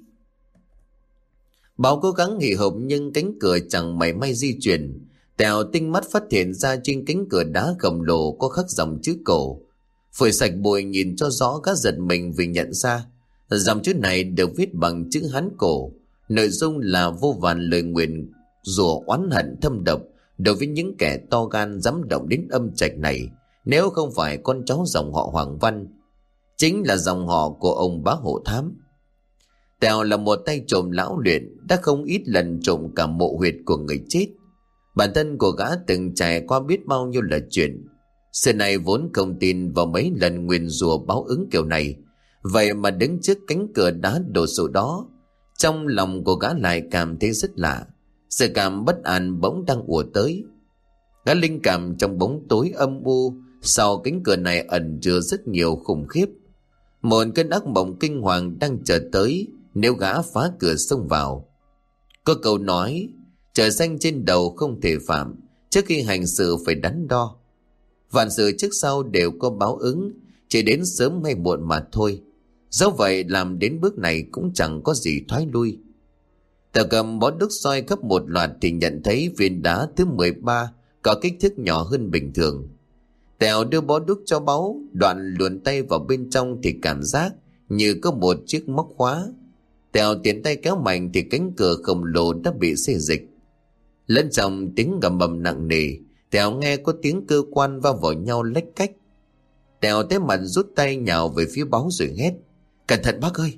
Báo cố gắng hì hục nhưng cánh cửa chẳng mảy may di chuyển. Tèo tinh mắt phát hiện ra trên cánh cửa đá khổng lồ có khắc dòng chữ cổ. Phủi sạch bụi nhìn cho rõ, gã giật mình vì nhận ra dòng chữ này được viết bằng chữ Hán cổ. Nội dung là vô vàn lời nguyền rủa oán hận thâm độc đối với những kẻ to gan dám động đến âm trạch này, nếu không phải con cháu dòng họ Hoàng Văn, chính là dòng họ của ông Bá Hộ Thám. Tèo là một tay trộm lão luyện, đã không ít lần trộm cả mộ huyệt của người chết. Bản thân của gã từng trải qua biết bao nhiêu là chuyện. Xưa này vốn không tin vào mấy lần nguyền rủa báo ứng kiểu này, vậy mà đứng trước cánh cửa đá đồ sộ đó, trong lòng của gã lại cảm thấy rất lạ. Sự cảm bất an bỗng đang ùa tới. Gã linh cảm trong bóng tối âm u sau cánh cửa này ẩn chứa rất nhiều khủng khiếp. Một cơn ác mộng kinh hoàng đang chờ tới nếu gã phá cửa xông vào. Có câu nói: trời xanh trên đầu không thể phạm, trước khi hành sự phải đắn đo. Vạn sự trước sau đều có báo ứng, chỉ đến sớm hay muộn mà thôi. Dẫu vậy làm đến bước này cũng chẳng có gì thoái lui. Tèo cầm bó đuốc soi khắp một loạt thì nhận thấy viên đá thứ 13 có kích thước nhỏ hơn bình thường. Tèo đưa bó đuốc cho Báu, đoạn luồn tay vào bên trong thì cảm giác như có một chiếc móc khóa. Tèo tiến tay kéo mạnh thì cánh cửa khổng lồ đã bị xê dịch. Lẫn trong tiếng gầm bầm nặng nề, Tèo nghe có tiếng cơ quan va vào nhau lách cách. Tèo té mặt rút tay nhào về phía Báu rồi hét: cẩn thận bác ơi!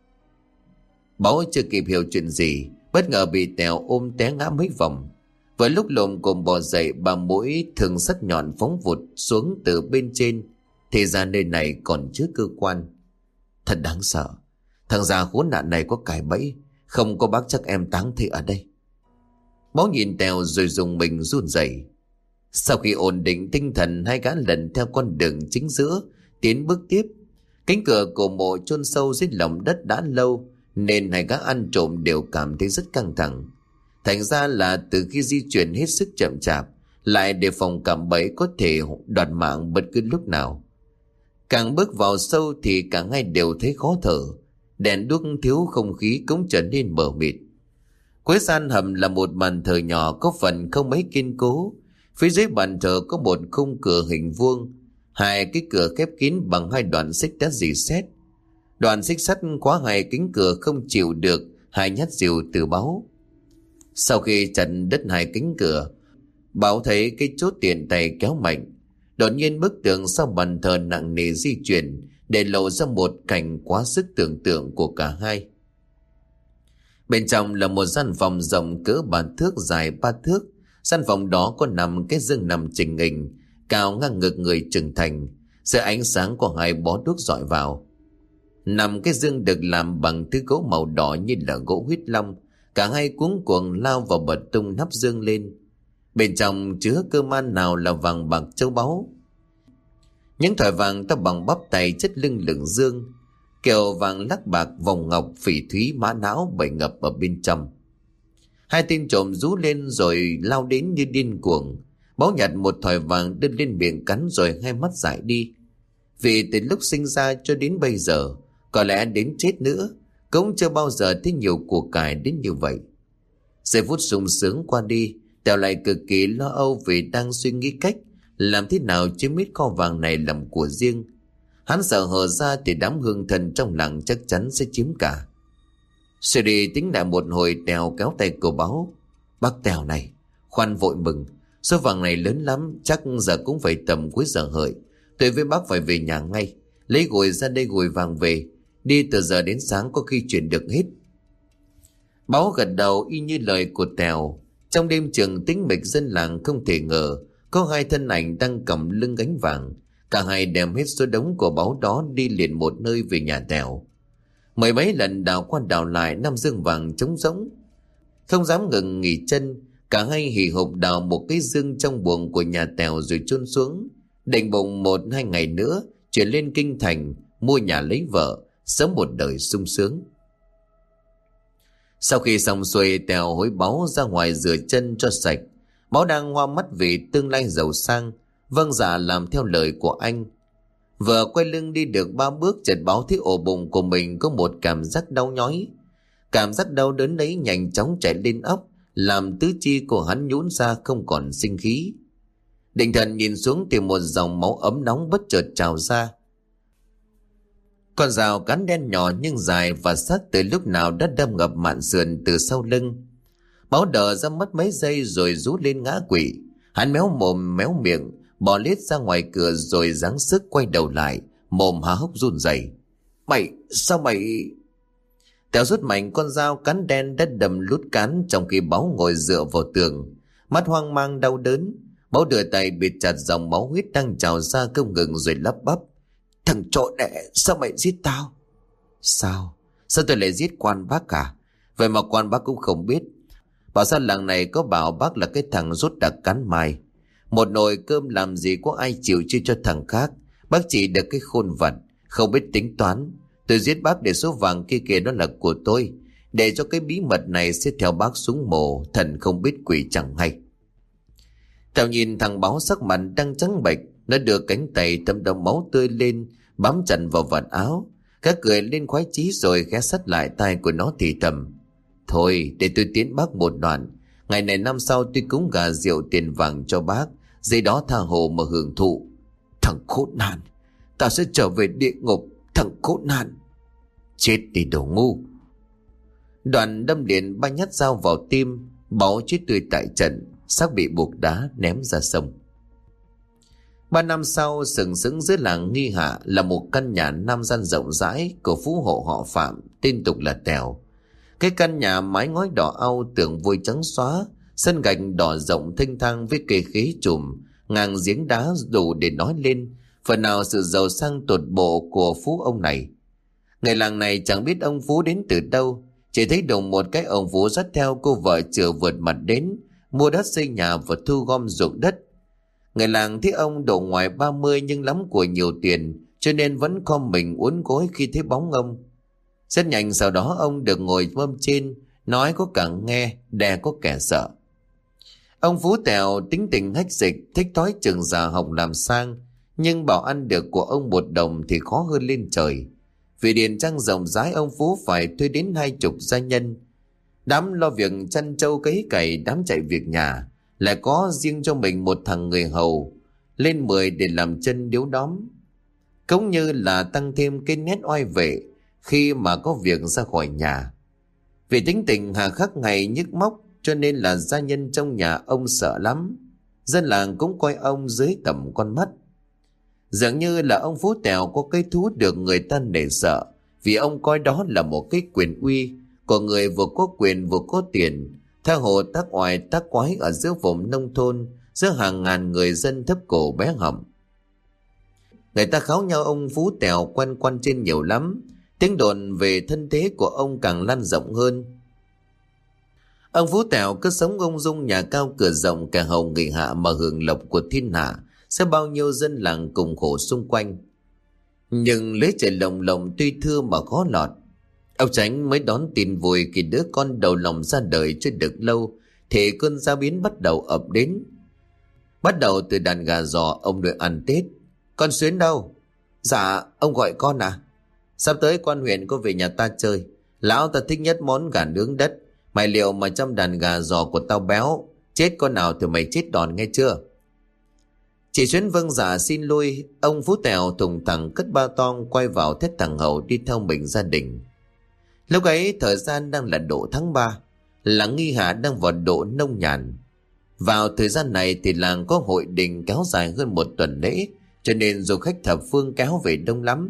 Báu chưa kịp hiểu chuyện gì, bất ngờ bị Tèo ôm té ngã mấy vòng. Vừa lúc lồm cồm bò dậy, bà mũi thường sắt nhọn phóng vụt xuống từ bên trên, thì ra nơi này còn chứa cơ quan. Thật đáng sợ, thằng già khốn nạn này có cài bẫy, không có bác chắc em táng thị ở đây. Báu nhìn Tèo rồi dùng mình run rẩy. Sau khi ổn định tinh thần, hai gã lần theo con đường chính giữa tiến bước tiếp. Cánh cửa của mộ chôn sâu dưới lòng đất đã lâu, nên hai gã ăn trộm đều cảm thấy rất căng thẳng. Thành ra là từ khi di chuyển hết sức chậm chạp, lại đề phòng cạm bẫy có thể đoạt mạng bất cứ lúc nào. Càng bước vào sâu thì cả hai đều thấy khó thở. Đèn đuốc thiếu không khí cũng trở nên mờ mịt. Cuối gian hầm là một bàn thờ nhỏ có phần không mấy kiên cố. Phía dưới bàn thờ có một khung cửa hình vuông, hai cái cửa khép kín bằng hai đoạn xích đã rỉ sét. Đoạn xích sắt khóa hai cánh cửa không chịu được hai nhát rìu từ Báu. Sau khi chặn đứt hai cánh cửa, Báu thấy cái chốt tiện tay kéo mạnh. Đột nhiên bức tường sau bàn thờ nặng nề di chuyển, để lộ ra một cảnh quá sức tưởng tượng của cả hai. Bên trong là một gian phòng rộng cỡ 3 thước, dài 3 thước. Gian phòng đó có 5 cái giường nằm chỉnh hình, cao ngang ngực người trưởng thành. Dưới ánh sáng của hai bó đuốc dọi vào, 5 cái giường được làm bằng thứ gỗ màu đỏ như là gỗ huyết long. Cả hai cuống cuồng lao vào bật tung nắp giường lên. Bên trong chứa cơ man nào là vàng bạc châu báu. Những thỏi vàng to bằng bắp tay chất lưng lửng dương, kẹo vàng lắc bạc, vòng ngọc phỉ thúy mã não bày ngập ở bên trong. Hai tên trộm rú lên rồi lao đến như điên cuồng. Báo nhặt một thỏi vàng đưa lên miệng cắn rồi hai mắt dại đi. Vì từ lúc sinh ra cho đến bây giờ, có lẽ đến chết nữa, cũng chưa bao giờ thấy nhiều của cải đến như vậy. Giây phút sung sướng qua đi, Tèo lại cực kỳ lo âu vì đang suy nghĩ cách làm thế nào chiếm hết kho vàng này làm của riêng. Hắn sợ hở ra thì đám hương thần trong làng chắc chắn sẽ chiếm cả. Suy đi tính lại một hồi, Tèo kéo tay của Báo. Bác Tèo này, khoan vội mừng, số vàng này lớn lắm, chắc giờ cũng phải tầm cuối giờ hợi. Tôi với bác phải về nhà ngay, lấy gùi ra đây gùi vàng về, đi từ giờ đến sáng có khi chuyển được hết. Báo gật đầu y như lời của Tèo. Trong đêm trường tĩnh mịch, dân làng không thể ngờ có hai thân ảnh đang cầm lưng gánh vàng. Cả hai đem hết số đống của Báo đó đi liền một nơi về nhà Tèo. Mười mấy lần đào qua đào lại, năm dương vàng trống rỗng. Không dám ngừng nghỉ chân, cả hai hì hục đào một cái dương trong buồng của nhà Tèo rồi chôn xuống, định bụng 1-2 ngày nữa chuyển lên kinh thành mua nhà lấy vợ, sống một đời sung sướng. Sau khi xong xuôi, Tèo hối Báo ra ngoài rửa chân cho sạch. Báo đang hoa mắt vì tương lai giàu sang, vâng dạ làm theo lời của anh. Vừa quay lưng đi được 3 bước, chợt Báo thấy ổ bụng của mình có một cảm giác đau nhói. Cảm giác đau đớn ấy nhanh chóng chạy lên óc, làm tứ chi của hắn nhũn ra không còn sinh khí. Định thần nhìn xuống thì một dòng máu ấm nóng bất chợt trào ra. Con dao cán đen nhỏ nhưng dài và sắc từ lúc nào đã đâm ngập mạn sườn từ sau lưng. Báo đờ ra mất mấy giây rồi rú lên ngã quỵ. Hắn méo mồm méo miệng, bò lết ra ngoài cửa rồi giáng sức quay đầu lại, mồm há hốc run rẩy. Sao mày... Tèo rút mạnh con dao cán đen đã đâm lút cán, trong khi Báo ngồi dựa vào tường, mắt hoang mang đau đớn. Báo đưa tay bịt chặt dòng máu huyết đang trào ra không ngừng rồi lắp bắp. Thằng trộm đẻ, sao mày giết tao? Sao tôi lại giết quan bác cả? Vậy mà quan bác cũng không biết. Bảo sao làng này có bảo bác là cái thằng rốt đặc cắn mai. Một nồi cơm làm gì có ai chịu chia cho thằng khác. Bác chỉ được cái khôn vặt, không biết tính toán. Tôi giết bác để số vàng kia kìa đó là của tôi, để cho cái bí mật này sẽ theo bác xuống mồ, thần không biết quỷ chẳng hay. Tao nhìn thằng Báo sắc mặt đang trắng bệch, nó đưa cánh tay thấm đẫm máu tươi lên, bám chặt vào vạt áo. Khẽ cười lên khoái chí rồi ghé sát lại tai của nó thì thầm. Thôi để tôi tiến bác một đoạn. Ngày này năm sau tôi cúng gà rượu tiền vàng cho bác, giây đó tha hồ mà hưởng thụ. Thằng khốn nạn, tao sẽ trở về địa ngục, thằng khốn nạn. Chết đi đồ ngu. Đoàn đâm liền 3 nhát dao vào tim. Báo chết tươi tại trận, xác bị buộc đá ném ra sông. 3 năm sau, sừng sững dưới làng Nghi Hạ là một căn nhà nam gian rộng rãi của phú hộ họ Phạm, tên tục là Tèo. Cái căn nhà mái ngói đỏ au, tường vôi trắng xóa, sân gạch đỏ rộng thênh thang với cây khế chùm, ngang giếng đá đủ để nói lên phần nào sự giàu sang tột bộ của phú ông này. Người làng này chẳng biết ông Phú đến từ đâu, chỉ thấy đùng một cái ông Phú dắt theo cô vợ chửa vượt mặt đến mua đất xây nhà và thu gom ruộng đất. Người làng thấy ông độ ngoài 30 nhưng lắm của nhiều tiền, cho nên vẫn khom mình uốn gối khi thấy bóng ông. Rất nhanh sau đó ông được ngồi mâm trên, nói có cả nghe, đè có kẻ sợ. Ông Phú Tèo tính tình hách dịch, thích thói trường già học làm sang, nhưng bảo ăn được của ông 1 đồng thì khó hơn lên trời. Vì điền trang rộng rãi, ông Phú phải thuê đến 20 gia nhân. Đám lo việc chăn trâu cấy cày, đám chạy việc nhà, lại có riêng cho mình một thằng người hầu lên 10 để làm chân điếu đóm, cũng như là tăng thêm cái nét oai vệ khi mà có việc ra khỏi nhà. Vì tính tình hà khắc ngày nhức móc, cho nên là gia nhân trong nhà ông sợ lắm. Dân làng cũng coi ông dưới tầm con mắt. Dường như là ông Phú Tèo có cái thú được người ta nể sợ, vì ông coi đó là một cái quyền uy của người vừa có quyền vừa có tiền, tha hồ tác oai tác quái ở giữa vùng nông thôn, giữa hàng ngàn người dân thấp cổ bé họng. Người ta kháo nhau ông Phú Tèo quanh quanh trên nhiều lắm, tiếng đồn về thân thế của ông càng lan rộng hơn. Ông Phú Tèo cứ sống ung dung, nhà cao cửa rộng, kẻ hầu người hạ mà hưởng lộc của thiên hạ, sẽ bao nhiêu dân làng cùng khổ xung quanh. Nhưng lưới trời lồng lộng tuy thưa mà khó lọt. Ông Chánh mới đón tin vui khi đứa con đầu lòng ra đời chưa được lâu thì cơn gia biến bắt đầu ập đến. Bắt đầu từ đàn gà giò ông nuôi ăn Tết. Con Xuyến đâu? Dạ, ông gọi con à? Sắp tới quan huyện có về nhà ta chơi. Lão ta thích nhất món gà nướng đất. Mày liệu mà trong đàn gà giò của tao béo, chết con nào thì mày chết đòn nghe chưa? Chị Xuyến vâng dạ xin lui. Ông Phú Tèo thùng thẳng cất ba tong quay vào thét thằng Hậu đi theo mình gia đình. Lúc ấy thời gian đang là độ tháng 3, làng Nghi Hà đang vào độ nông nhàn. Vào thời gian này thì làng có hội đình kéo dài hơn một tuần lễ, cho nên du khách thập phương kéo về đông lắm.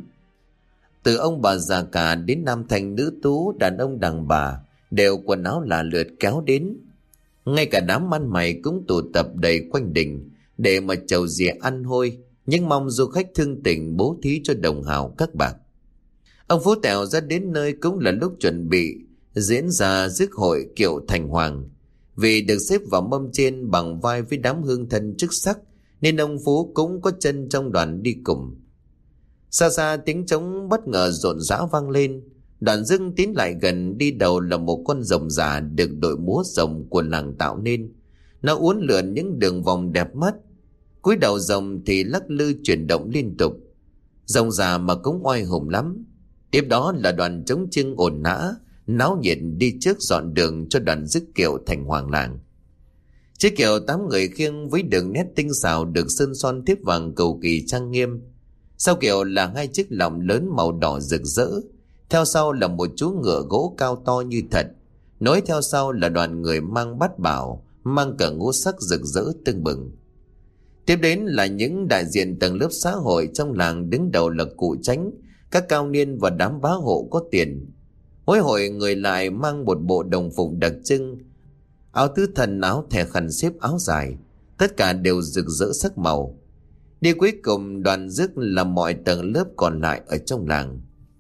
Từ ông bà già cả đến nam thanh nữ tú, đàn ông đàn bà đều quần áo là lượt kéo đến. Ngay cả đám ăn mày cũng tụ tập đầy quanh đình để mà chầu dìa ăn hôi, nhưng mong du khách thương tình bố thí cho đồng hào các bạc. Ông Phú Tèo ra đến nơi cũng là lúc chuẩn bị diễn ra rước hội kiệu thành hoàng. Vì được xếp vào mâm trên bằng vai với đám hương thân chức sắc, nên ông Phú cũng có chân trong đoàn đi cùng. Xa xa tiếng trống bất ngờ rộn rã vang lên. Đoàn dưng tiến lại gần, đi đầu là một con rồng già được đội múa rồng của làng tạo nên. Nó uốn lượn những đường vòng đẹp mắt. Cúi đầu rồng thì lắc lư chuyển động liên tục. Rồng già mà cũng oai hùng lắm. Tiếp đó là đoàn trống chiêng ồn ào, náo nhiệt đi trước dọn đường cho đoàn rước kiệu thành hoàng làng. Chiếc kiệu 8 người khiêng với đường nét tinh xảo được sơn son thiếp vàng cầu kỳ trang nghiêm. Sau kiệu là 2 chiếc lọng lớn màu đỏ rực rỡ. Theo sau là một chú ngựa gỗ cao to như thật. Nối theo sau là đoàn người mang bát bảo, mang cả ngũ sắc rực rỡ tưng bừng. Tiếp đến là những đại diện tầng lớp xã hội trong làng, đứng đầu là cụ Chánh, các cao niên và đám bá hộ có tiền. Mỗi hội người lại mang một bộ đồng phục đặc trưng, áo tứ thân, áo thẻ, khăn xếp, áo dài, tất cả đều rực rỡ sắc màu. Đi cuối cùng đoàn rước là mọi tầng lớp còn lại ở trong làng.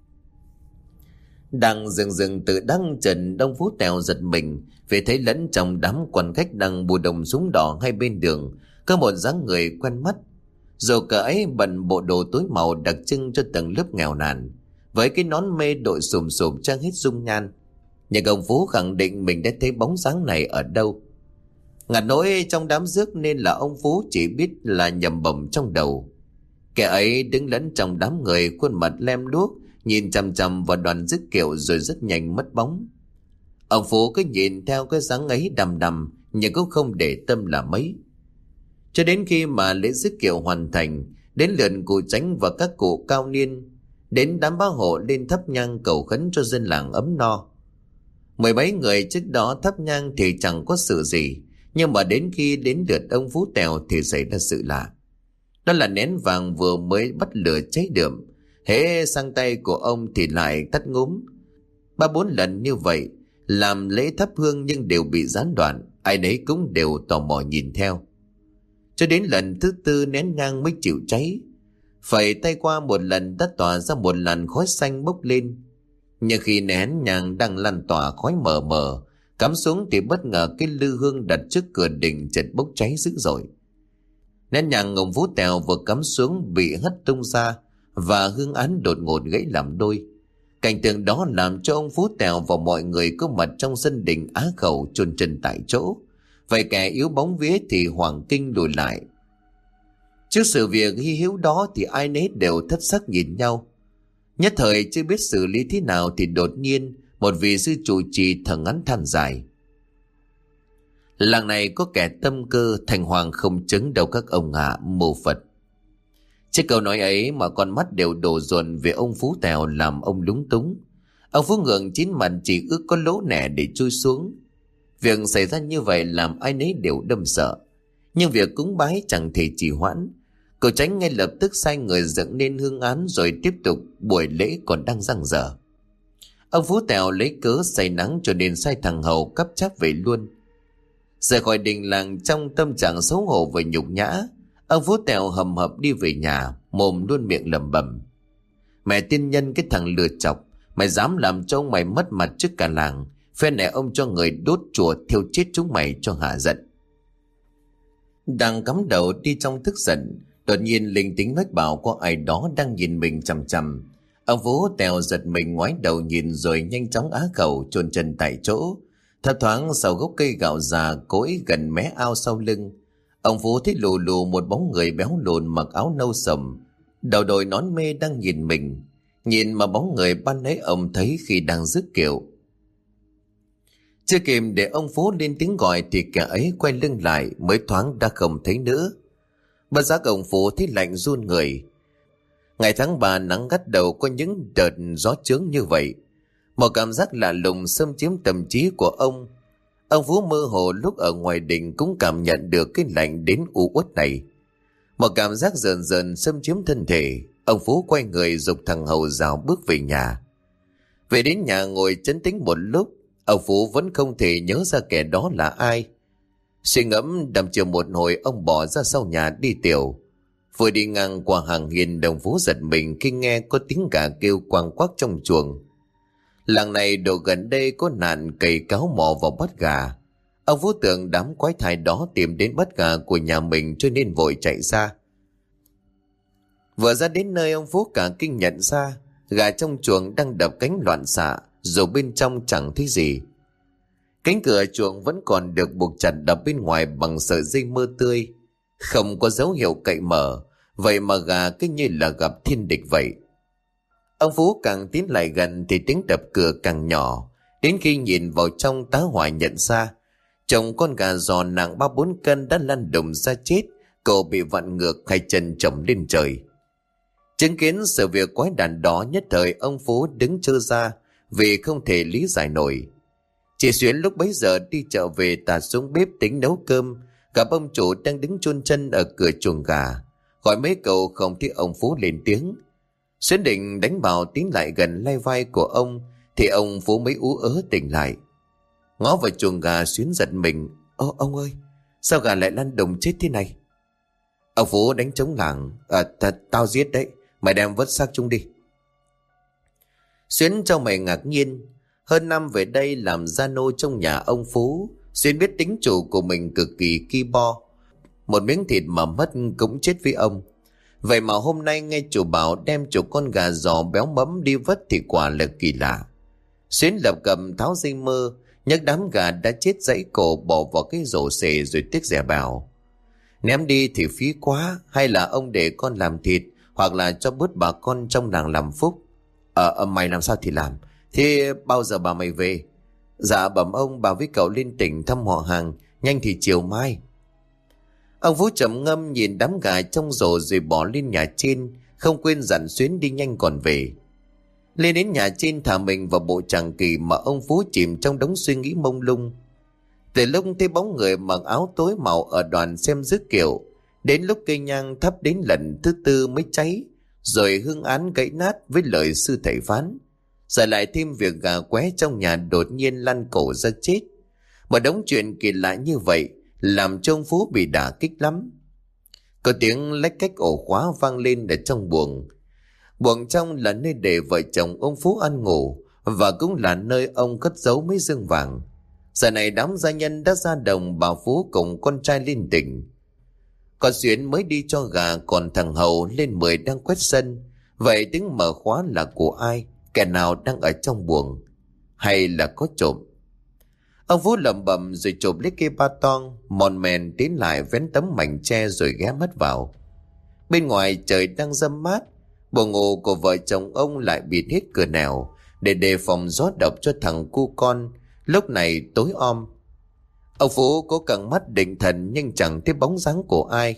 Đang dừng từ đăng trần, ông Phú Tèo giật mình vì thấy lẫn trong đám quan khách đang bù đồng súng đỏ hai bên đường có một dáng người quen mắt. Dù cả ấy bận bộ đồ tối màu đặc trưng cho tầng lớp nghèo nàn, với cái nón mê đội sùm sùm trang hết dung nhan, nhưng ông Phú khẳng định mình đã thấy bóng dáng này ở đâu. Ngặt nỗi trong đám rước nên là ông Phú chỉ biết là nhầm bầm trong đầu. Kẻ ấy đứng lẫn trong đám người, khuôn mặt lem luốc, nhìn chằm chằm vào đoàn rước kiệu rồi rất nhanh mất bóng. Ông Phú cứ nhìn theo cái dáng ấy đằm đằm, nhưng cũng không để tâm là mấy. Cho đến khi mà lễ rước kiệu hoàn thành, đến lượt cụ Chánh và các cụ cao niên, đến đám bá hộ lên thắp nhang cầu khấn cho dân làng ấm no. 10 mấy người trước đó thắp nhang thì chẳng có sự gì, nhưng mà đến khi đến lượt ông Phú Tèo thì xảy ra sự lạ. Đó là nén vàng vừa mới bắt lửa cháy đượm, hễ sang tay của ông thì lại tắt ngúm. 3-4 lần như vậy, làm lễ thắp hương nhưng đều bị gián đoạn, ai nấy cũng đều tò mò nhìn theo. Cho đến lần thứ 4 nén nhang mới chịu cháy. Phẩy tay qua một lần đã tỏa ra một làn khói xanh bốc lên. Nhưng khi nén nhang đang lan tỏa khói mờ mờ, cắm xuống thì bất ngờ cái lư hương đặt trước cửa đình chợt bốc cháy dữ dội. Nén nhang ông Phú Tèo vừa cắm xuống bị hất tung ra, và hương án đột ngột gãy làm đôi. Cảnh tượng đó làm cho ông Phú Tèo và mọi người có mặt trong sân đình á khẩu chôn chân tại chỗ. Vậy kẻ yếu bóng vía thì hoảng kinh lùi lại. Trước sự việc hy hữu đó thì ai nấy đều thất sắc nhìn nhau. Nhất thời chưa biết xử lý thế nào thì đột nhiên một vị sư trụ trì thở ngắn than dài: làng này có kẻ tâm cơ, thành hoàng không chứng đâu các ông ạ, mô Phật. Trước câu nói ấy mà con mắt đều đổ dồn về ông Phú Tèo làm ông lúng túng. Ông Phú ngượng chín mặt chỉ ước có lỗ nẻ để chui xuống. Việc xảy ra như vậy làm ai nấy đều đâm sợ. Nhưng việc cúng bái chẳng thể trì hoãn. Cậu Chánh ngay lập tức sai người dựng nên hương án rồi tiếp tục buổi lễ còn đang dang dở. Ông Phú Tèo lấy cớ say nắng cho nên sai thằng Hầu cắp cháp về luôn. Rời khỏi đình làng trong tâm trạng xấu hổ và nhục nhã, ông Phú Tèo hầm hập đi về nhà, mồm luôn miệng lẩm bẩm: mẹ tiên nhân, cái thằng lừa chọc, mày dám làm cho ông mày mất mặt trước cả làng. Phen này ông cho người đốt chùa thiêu chết chúng mày cho hả giận. Đang cắm đầu đi trong tức giận, đột nhiên linh tính mách bảo có ai đó đang nhìn mình chằm chằm. Ông Phú Tèo giật mình ngoái đầu nhìn rồi nhanh chóng á khẩu chôn chân tại chỗ. Thấp thoáng sau gốc cây gạo già cỗi gần mé ao sau lưng, ông Phú thấy lù lù một bóng người béo lùn mặc áo nâu sầm, đầu đội nón mê đang nhìn mình. Nhìn mà bóng người ban nãy ông thấy khi đang rước kiệu. Chưa kịp để ông Phú lên tiếng gọi thì kẻ ấy quay lưng lại, mới thoáng đã không thấy nữa. Bất giác ông Phú thấy lạnh run người. Ngày tháng 3 nắng gắt đầu có những đợt gió chướng như vậy. Một cảm giác lạ lùng xâm chiếm tâm trí của ông. Ông Phú mơ hồ lúc ở ngoài đình cũng cảm nhận được cái lạnh đến u uất này. Một cảm giác rờn rờn xâm chiếm thân thể. Ông Phú quay người giục thằng hầu rào bước về nhà. Về đến nhà ngồi trấn tĩnh một lúc, ông Phú vẫn không thể nhớ ra kẻ đó là ai. Suy ngẫm đăm chiều một hồi, ông bỏ ra sau nhà đi tiểu. Vừa đi ngang qua hàng hiên, ông Phú giật mình khi nghe có tiếng gà kêu quang quắc trong chuồng. Làng này độ gần đây có nạn cày cáo mò vào bắt gà. Ông Phú tưởng đám quái thai đó tìm đến bắt gà của nhà mình cho nên vội chạy ra. Vừa ra đến nơi, ông Phú cả kinh nhận ra gà trong chuồng đang đập cánh loạn xạ, dù bên trong chẳng thấy gì. Cánh cửa chuồng vẫn còn được buộc chặt đập bên ngoài bằng sợi dây mơ tươi, không có dấu hiệu cậy mở. Vậy mà gà cứ như là gặp thiên địch vậy. Ông Phú càng tiến lại gần thì tiếng đập cửa càng nhỏ, đến khi nhìn vào trong tá hỏa nhận ra chồng con gà giò nặng 3-4 cân đã lăn đùng ra chết, cổ bị vặn ngược, hai chân chồng lên trời. Chứng kiến sự việc quái đản đó, nhất thời ông Phú đứng trơ ra vì không thể lý giải nổi. Chị Xuyến lúc bấy giờ đi chợ về tạt xuống bếp tính nấu cơm, gặp ông chủ đang đứng chôn chân ở cửa chuồng gà, gọi mấy câu không thấy ông Phú lên tiếng. Xuyến định đánh vào tiến lại gần lay vai của ông thì ông Phú mới ú ớ tỉnh lại. Ngó vào chuồng gà, Xuyến giật mình. Ông ơi, sao gà lại lăn đùng chết thế này? Ông Phú đánh trống lảng. Tao giết đấy, mày đem vớt xác chúng đi. Xuyến cho mày ngạc nhiên. Hơn năm về đây làm gia nô trong nhà ông Phú, Xuyến biết tính chủ của mình cực kỳ ki bo. Một miếng thịt mà mất cũng chết với ông. Vậy mà hôm nay nghe chủ bảo đem chủ con gà giò béo mấm đi vớt thì quả là kỳ lạ. Xuyến lập cầm tháo dây mơ, nhấc đám gà đã chết gãy cổ bỏ vào cái rổ xề rồi tiếc rẻ bảo: ném đi thì phí quá, hay là ông để con làm thịt, hoặc là cho bớt bà con trong làng làm phúc. Mày làm sao thì làm. Thế bao giờ bà mày về? Dạ bẩm ông, bà với cậu lên tỉnh thăm họ hàng, nhanh thì chiều mai. Ông Phú trầm ngâm nhìn đám gà trong rổ rồi bỏ lên nhà trên, không quên dặn Xuyến đi nhanh còn về. Lên đến nhà trên thả mình vào bộ tràng kỳ mà ông Phú chìm trong đống suy nghĩ mông lung. Từ lúc thấy bóng người mặc áo tối màu ở đoàn xem rước kiệu, đến lúc cây nhang thắp đến lần thứ 4 mới cháy, rồi hương án gãy nát với lời sư thầy phán, giờ lại thêm việc gà qué trong nhà đột nhiên lăn cổ ra chết. Một đống chuyện kỳ lạ như vậy làm cho ông Phú bị đả kích lắm. Có tiếng lách cách ổ khóa vang lên ở trong buồng. Buồng trong là nơi để vợ chồng ông Phú ăn ngủ, và cũng là nơi ông cất giấu mấy dương vàng. Giờ này đám gia nhân đã ra đồng, bà Phú cùng con trai lên tỉnh. Con Xuyến mới đi cho gà, còn thằng Hầu lên 10 đang quét sân. Vậy tiếng mở khóa là của ai? Kẻ nào đang ở trong buồng? Hay là có trộm? Ông Phú lẩm bẩm rồi chộp lấy cây ba toang, mòn mèn tiến lại vén tấm mảnh tre rồi ghé mắt vào. Bên ngoài trời đang râm mát, buồng ngủ của vợ chồng ông lại bịt hết cửa nẻo để đề phòng gió độc cho thằng cu con. Lúc này tối om. Ông Phú cố căng mắt định thần nhưng chẳng thấy bóng dáng của ai.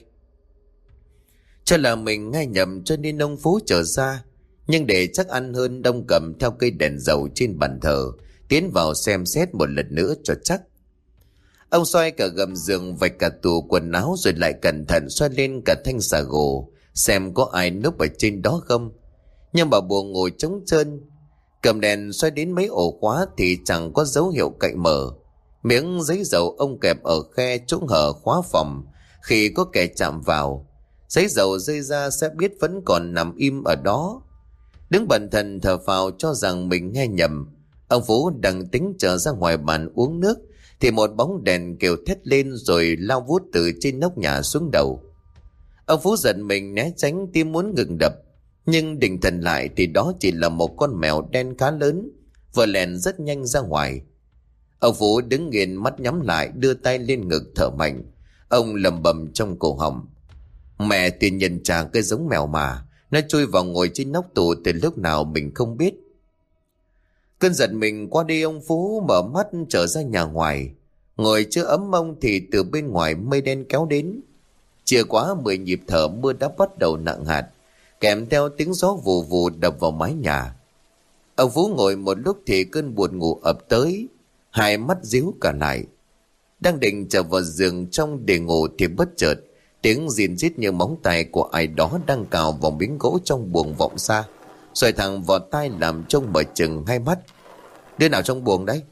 Cho là mình nghe nhầm cho nên ông Phú trở ra, nhưng để chắc ăn hơn, đông cầm theo cây đèn dầu trên bàn thờ tiến vào xem xét một lần nữa cho chắc. Ông xoay cả gầm giường, vạch cả tủ quần áo, rồi lại cẩn thận xoay lên cả thanh xà gồ xem có ai núp ở trên đó không. Nhưng bà buồng ngồi trống trơn. Cầm đèn xoay đến mấy ổ khóa thì chẳng có dấu hiệu cậy mở. Miếng giấy dầu ông kẹp ở khe chỗ hở khóa phòng, khi có kẻ chạm vào, giấy dầu rơi ra sẽ biết vẫn còn nằm im ở đó. Đứng bần thần thở phào cho rằng mình nghe nhầm, ông Phú đang tính trở ra ngoài bàn uống nước thì một bóng đèn kêu thét lên rồi lao vút từ trên nóc nhà xuống đầu. Ông Phú giật mình né tránh, tim muốn ngừng đập. Nhưng định thần lại thì đó chỉ là một con mèo đen khá lớn, vừa lèn rất nhanh ra ngoài. Ông Phú đứng nghiền, mắt nhắm lại, đưa tay lên ngực thở mạnh. Ông lẩm bẩm trong cổ họng: mẹ tiền nhân trả cái giống mèo mà, nó chui vào ngồi trên nóc tủ từ lúc nào mình không biết. Cơn giật mình qua đi, ông Phú mở mắt trở ra nhà ngoài. Ngồi chưa ấm mông thì từ bên ngoài mây đen kéo đến. Chưa quá 10 nhịp thở, mưa đã bắt đầu nặng hạt, kèm theo tiếng gió vù vù đập vào mái nhà. Ông Phú ngồi một lúc thì cơn buồn ngủ ập tới, hai mắt díu cả lại. Đang định trở vào giường trong để ngủ thì bất chợt tiếng rìn rít như móng tay của ai đó đang cào vào miếng gỗ trong buồng vọng xa, xoay thẳng vào tai làm trông mở chừng hai mắt. Đứa nào trong buồng đấy?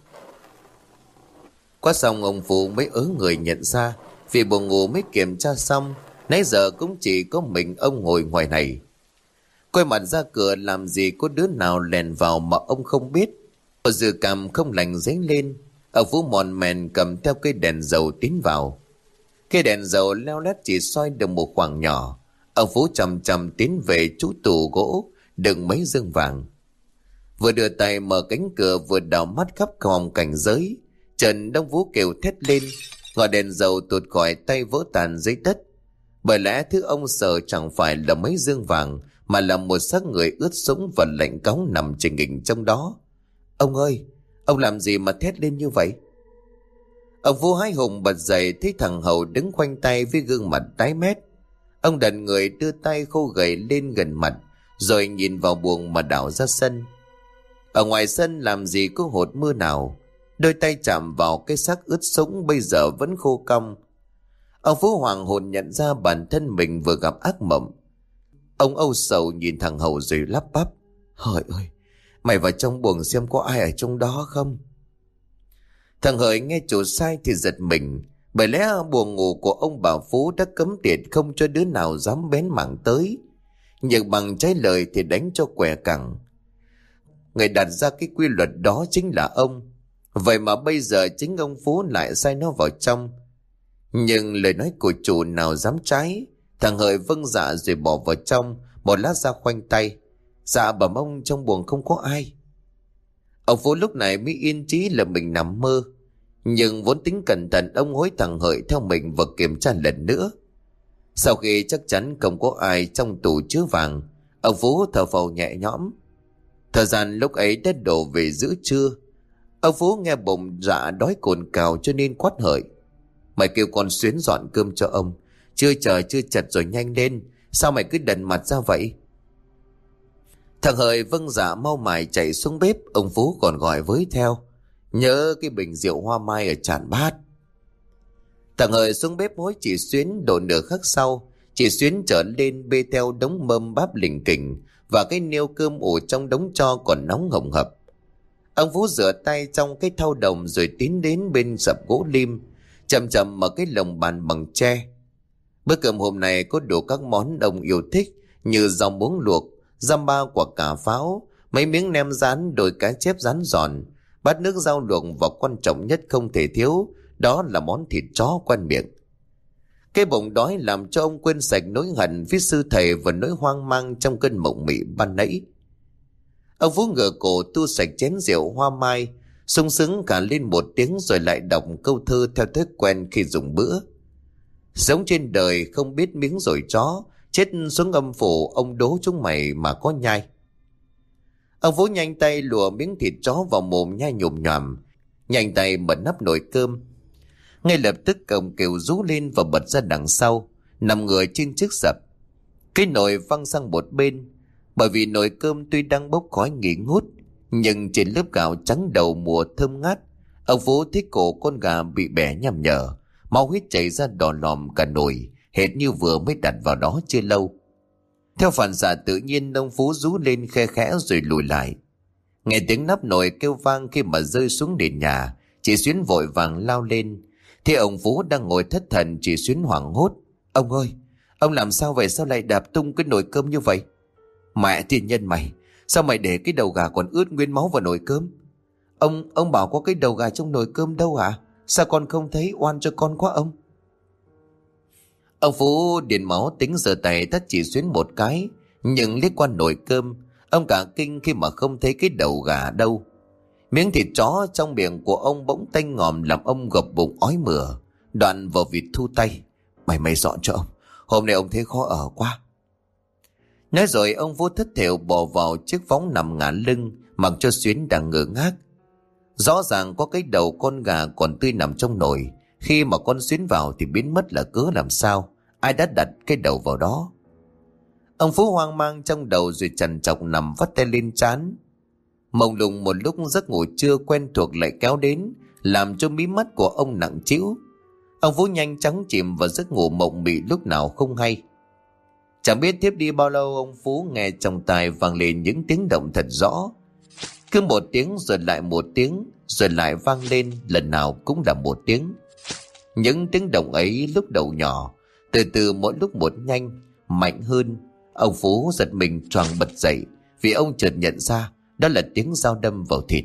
Quá xong ông Phú mới ớ người nhận ra, vì buồng ngủ mới kiểm tra xong, nãy giờ cũng chỉ có mình ông ngồi ngoài này. Quay mặt ra cửa làm gì có đứa nào lèn vào mà ông không biết. Một dự cảm không lành dấy lên. Ông Phú mòn mèn cầm theo cây đèn dầu tiến vào. Cây đèn dầu leo lét chỉ soi được một khoảng nhỏ. Ông Phú chậm chậm tiến về chú tủ gỗ đựng mấy dương vàng. Vừa đưa tay mở cánh cửa vừa đảo mắt khắp phòng cảnh giới, Trần Đông Vũ kêu thét lên, ngọn đèn dầu tuột khỏi tay vỡ tàn dưới đất. Bởi lẽ thứ ông sợ chẳng phải là mấy dương vàng, mà là một xác người ướt sũng và lạnh cóng nằm trình hình trong đó. Ông ơi, ông làm gì mà thét lên như vậy? Ông Vũ hái hùng bật dậy, thấy thằng Hậu đứng khoanh tay với gương mặt tái mét. Ông đặt người đưa tay khô gầy lên gần mặt, rồi nhìn vào buồng mà đảo ra sân. Ở ngoài sân làm gì có hột mưa nào, đôi tay chạm vào cái xác ướt sũng bây giờ vẫn khô cong. Ông Phú hoàng hồn nhận ra bản thân mình vừa gặp ác mộng. Ông âu sầu nhìn thằng Hậu rồi lắp bắp: Hỡi ơi, mày vào trong buồng xem có ai ở trong đó không. Thằng Hợi nghe chủ sai thì giật mình, bởi lẽ buồng ngủ của ông bà Phú đã cấm tiệt, không cho đứa nào dám bén mảng tới. Nhưng bằng trái lời thì đánh cho què cẳng. Người đặt ra cái quy luật đó chính là ông. Vậy mà bây giờ chính ông Phú lại sai nó vào trong. Nhưng lời nói của chủ nào dám trái. Thằng Hợi vâng dạ rồi bỏ vào trong, một lát ra khoanh tay: Dạ bẩm ông, trong buồng không có ai. Ông Phú lúc này mới yên trí là mình nằm mơ. Nhưng vốn tính cẩn thận, ông hối thằng Hợi theo mình và kiểm tra lần nữa. Sau khi chắc chắn không có ai trong tủ chứa vàng, ông Phú thở phào nhẹ nhõm. Thời gian lúc ấy đã đổ về giữa trưa. Ông Phú nghe bụng dạ đói cồn cào cho nên quát Hợi: Mày kêu con Xuyến dọn cơm cho ông. Chưa chờ chưa chật rồi, nhanh lên. Sao mày cứ đần mặt ra vậy? Thằng Hợi vâng dạ mau mải chạy xuống bếp. Ông Phú còn gọi với theo: Nhớ cái bình rượu hoa mai ở tràn bát. Thằng Hợi xuống bếp hối chị Xuyến. Độ nửa khắc sau, chị Xuyến trở lên bê theo đống mâm báp lình kình và cái niêu cơm ủ trong đống tro còn nóng hồng hập. Ông Phú rửa tay trong cái thau đồng rồi tiến đến bên sập gỗ lim, chậm chậm mở cái lồng bàn bằng tre. Bữa cơm hôm nay có đủ các món ông yêu thích như rau muống luộc, dăm ba quả cà pháo, mấy miếng nem rán, đồi cá chép rán giòn, bát nước rau luộc và quan trọng nhất không thể thiếu, đó là món thịt chó quen miệng. Cái bụng đói làm cho ông quên sạch nỗi hận với sư thầy và nỗi hoang mang trong cơn mộng mị ban nãy. Ông Phú ngửa cổ tu sạch chén rượu hoa mai, sung sướng cả lên một tiếng rồi lại đọc câu thơ theo thói quen khi dùng bữa. Sống trên đời không biết miếng rồi chó, chết xuống âm phủ ông đố chúng mày mà có nhai. Ông Phú nhanh tay lùa miếng thịt chó vào mồm nhai nhồm nhòm, nhanh tay mở nắp nồi cơm. Ngay lập tức ông kêu rú lên và bật ra đằng sau, nằm người trên chiếc sập. Cái nồi văng sang một bên, bởi vì nồi cơm tuy đang bốc khói nghi ngút, nhưng trên lớp gạo trắng đầu mùa thơm ngát. Ông Phú thấy cổ con gà bị bẻ nhằm nhở, máu huyết chảy ra đỏ lòm cả nồi, hệt như vừa mới đặt vào đó chưa lâu. Theo phản xạ tự nhiên, ông Phú rú lên khe khẽ rồi lùi lại. Nghe tiếng nắp nồi kêu vang khi mà rơi xuống nền nhà, chị Xuyến vội vàng lao lên. Thì ông Phú đang ngồi thất thần, chị Xuyến hoảng hốt: Ông ơi, ông làm sao vậy? Sao lại đạp tung cái nồi cơm như vậy? Mẹ thiên nhân mày, sao mày để cái đầu gà còn ướt nguyên máu vào nồi cơm? Ông bảo có cái đầu gà trong nồi cơm đâu hả? Sao con không thấy? Oan cho con quá ông. Ông Phú điền máu tính giơ tay tát chị Xuyến một cái, Nhưng liếc qua nồi cơm, ông cả kinh khi mà không thấy cái đầu gà đâu. Miếng thịt chó trong miệng của ông bỗng tanh ngòm làm ông gập bụng ói mửa. Đoạn vào vịt thu tay. Mày dọn cho ông, hôm nay ông thấy khó ở quá. Nói rồi ông vô thất thểu bò vào chiếc võng nằm ngả lưng, mặc cho Xuyến đang ngơ ngác. Rõ ràng có cái đầu con gà còn tươi nằm trong nồi. Khi mà con Xuyến vào thì biến mất là cớ làm sao? Ai đã đặt cái đầu vào đó? Ông Phú hoang mang trong đầu rồi trằn trọc nằm vắt tay lên trán. Mông lung một lúc giấc ngủ trưa quen thuộc lại kéo đến, làm cho mí mắt của ông nặng trĩu. Ông Phú nhanh chóng chìm vào giấc ngủ mộng mị lúc nào không hay. Chẳng biết tiếp đi bao lâu, ông Phú nghe trong tai vang lên những tiếng động thật rõ. Cứ một tiếng rồi lại một tiếng, rồi lại vang lên, lần nào cũng là một tiếng. Những tiếng động ấy lúc đầu nhỏ, từ từ mỗi lúc một nhanh, mạnh hơn. Ông Phú giật mình choàng bật dậy, vì ông chợt nhận ra đó là tiếng dao đâm vào thịt.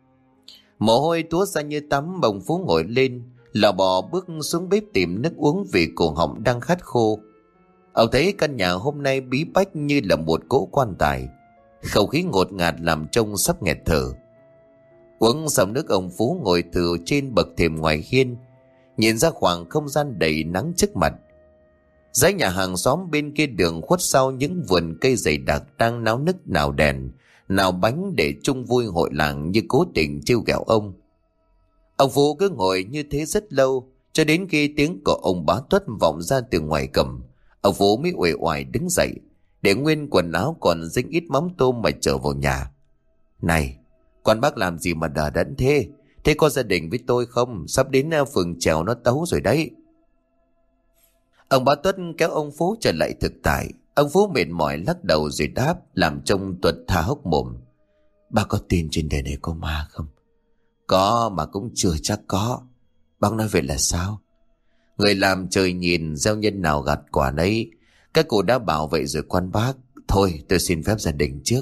Mồ hôi túa ra như tắm. Ông Phú ngồi lên, lò bò bước xuống bếp tìm nước uống vì cổ họng đang khát khô. Ông thấy căn nhà hôm nay bí bách như là một cỗ quan tài, không khí ngột ngạt làm trông sắp nghẹt thở. Uống xong nước, ông Phú ngồi thử trên bậc thềm ngoài hiên, nhìn ra khoảng không gian đầy nắng trước mặt. Dãy nhà hàng xóm bên kia đường khuất sau những vườn cây dày đặc đang náo nức nào đèn, nào bánh để chung vui hội làng như cố tình trêu ghẹo ông. Ông Phú cứ ngồi như thế rất lâu, cho đến khi tiếng của ông Bá Tuất vọng ra từ ngoài cầm. Ông Phú mới uể oải đứng dậy, để nguyên quần áo còn dính ít mắm tôm mà trở vào nhà. Này, con bác làm gì mà đờ đẫn thế? Thế có gia đình với tôi không? Sắp đến phường Trèo nó tấu rồi đấy. Ông Bá Tuất kéo ông Phú trở lại thực tại. Ông Phú mệt mỏi lắc đầu rồi đáp, làm trông Tuật thà hốc mồm. Bác có tin trên đời này có ma không? Có mà cũng chưa chắc có. Bác nói vậy là sao? Người làm trời nhìn, gieo nhân nào gặt quả nấy. Các cụ đã bảo vậy rồi con bác. Thôi tôi xin phép gia đình trước.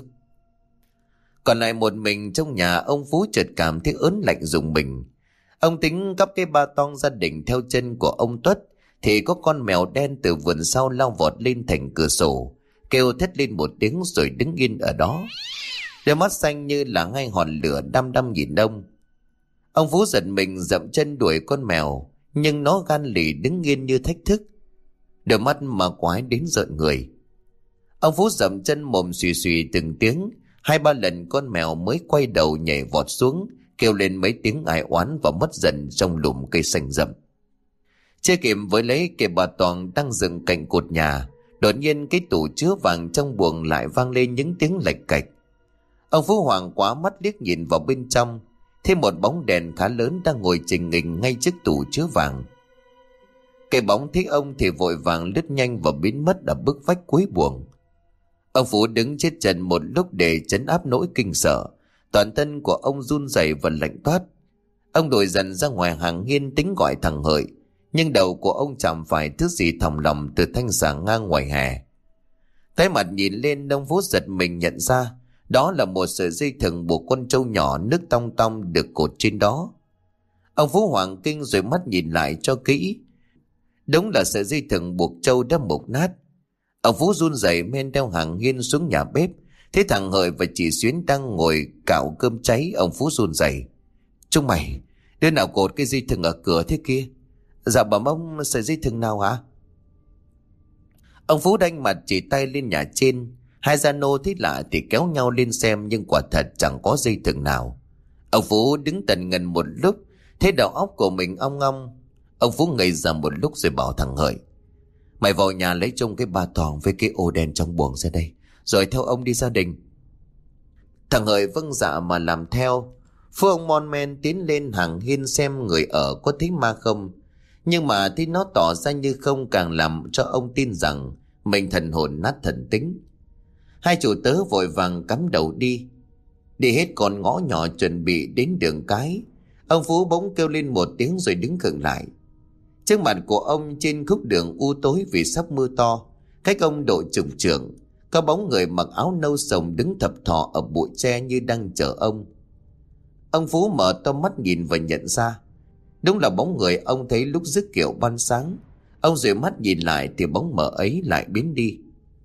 Còn lại một mình trong nhà, ông Phú chợt cảm thấy ớn lạnh rùng mình. Ông tính cắp cái ba tong gia đình theo chân của ông Tuất, thì có con mèo đen từ vườn sau lao vọt lên thành cửa sổ, kêu thét lên một tiếng rồi đứng yên ở đó. Đôi mắt xanh như là hai hòn lửa đăm đăm nhìn ông. Ông Phú giật mình dậm chân đuổi con mèo, nhưng nó gan lì đứng yên như thách thức, đôi mắt mà quái đến rợn người. Ông Phú dậm chân mồm xùy xùy từng tiếng, 2-3 lần con mèo mới quay đầu nhảy vọt xuống, kêu lên mấy tiếng ai oán và mất dần trong lùm cây xanh rậm. Chưa kịp với lấy kệ bà Toàn đang dựng cạnh cột nhà, đột nhiên cái tủ chứa vàng trong buồng lại vang lên những tiếng lạch cạch. Ông Phú hoảng quá, mắt liếc nhìn vào bên trong, thêm một bóng đèn khá lớn đang ngồi chình nghình ngay trước tủ chứa vàng. Cái bóng thấy ông thì vội vàng lướt nhanh và biến mất ở bức vách cuối buồng. Ông Phú đứng chết chân một lúc để trấn áp nỗi kinh sợ. Toàn thân của ông run rẩy và lạnh toát. Ông đổi dần ra ngoài hàng hiên tính gọi thằng Hợi, nhưng đầu của ông chạm phải thứ gì thòng lọng từ thanh xà ngang ngoài hè. Thấy mặt nhìn lên, ông Phú giật mình nhận ra đó là một sợi dây thừng buộc con trâu nhỏ nước tong tong được cột trên đó. Ông Phú hoảng kinh rồi mắt nhìn lại cho kỹ. Đúng là sợi dây thừng buộc trâu đã mục nát. Ông Phú run rẩy men theo hàng hiên xuống nhà bếp, thấy thằng Hợi và chị Xuyến đang ngồi cạo cơm cháy. Ông Phú run rẩy. Chúng mày, đứa nào cột cái dây thừng ở cửa thế kia? Dạ bẩm ông, sợi dây thừng nào hả? Ông Phú đanh mặt chỉ tay lên nhà trên. Hai gia nô thấy lạ thì kéo nhau lên xem, nhưng quả thật chẳng có dây thừng nào. Ông Phú đứng tần ngần một lúc, thấy đầu óc của mình ong ong. Ông Phú ngây ra một lúc rồi bảo thằng Hợi, mày vào nhà lấy trông cái ba toàn với cái ô đen trong buồng ra đây, rồi theo ông đi gia đình. Thằng Hợi vâng dạ mà làm theo. Phú ông mon men tiến lên hàng hiên xem người ở có thấy ma không, nhưng mà thấy nó tỏ ra như không, càng làm cho ông tin rằng mình thần hồn nát thần tính. Hai chủ tớ vội vàng cắm đầu đi hết con ngõ nhỏ chuẩn bị đến đường cái. Ông Phú bỗng kêu lên một tiếng rồi đứng khựng lại. Trước mặt của ông trên khúc đường u tối vì sắp mưa to, cách ông độ chục trượng, có bóng người mặc áo nâu sồng đứng thập thò ở bụi tre như đang chờ ông. Ông Phú mở to mắt nhìn và nhận ra đúng là bóng người ông thấy lúc rước kiệu ban sáng. Ông dụi mắt nhìn lại thì bóng mờ ấy lại biến đi.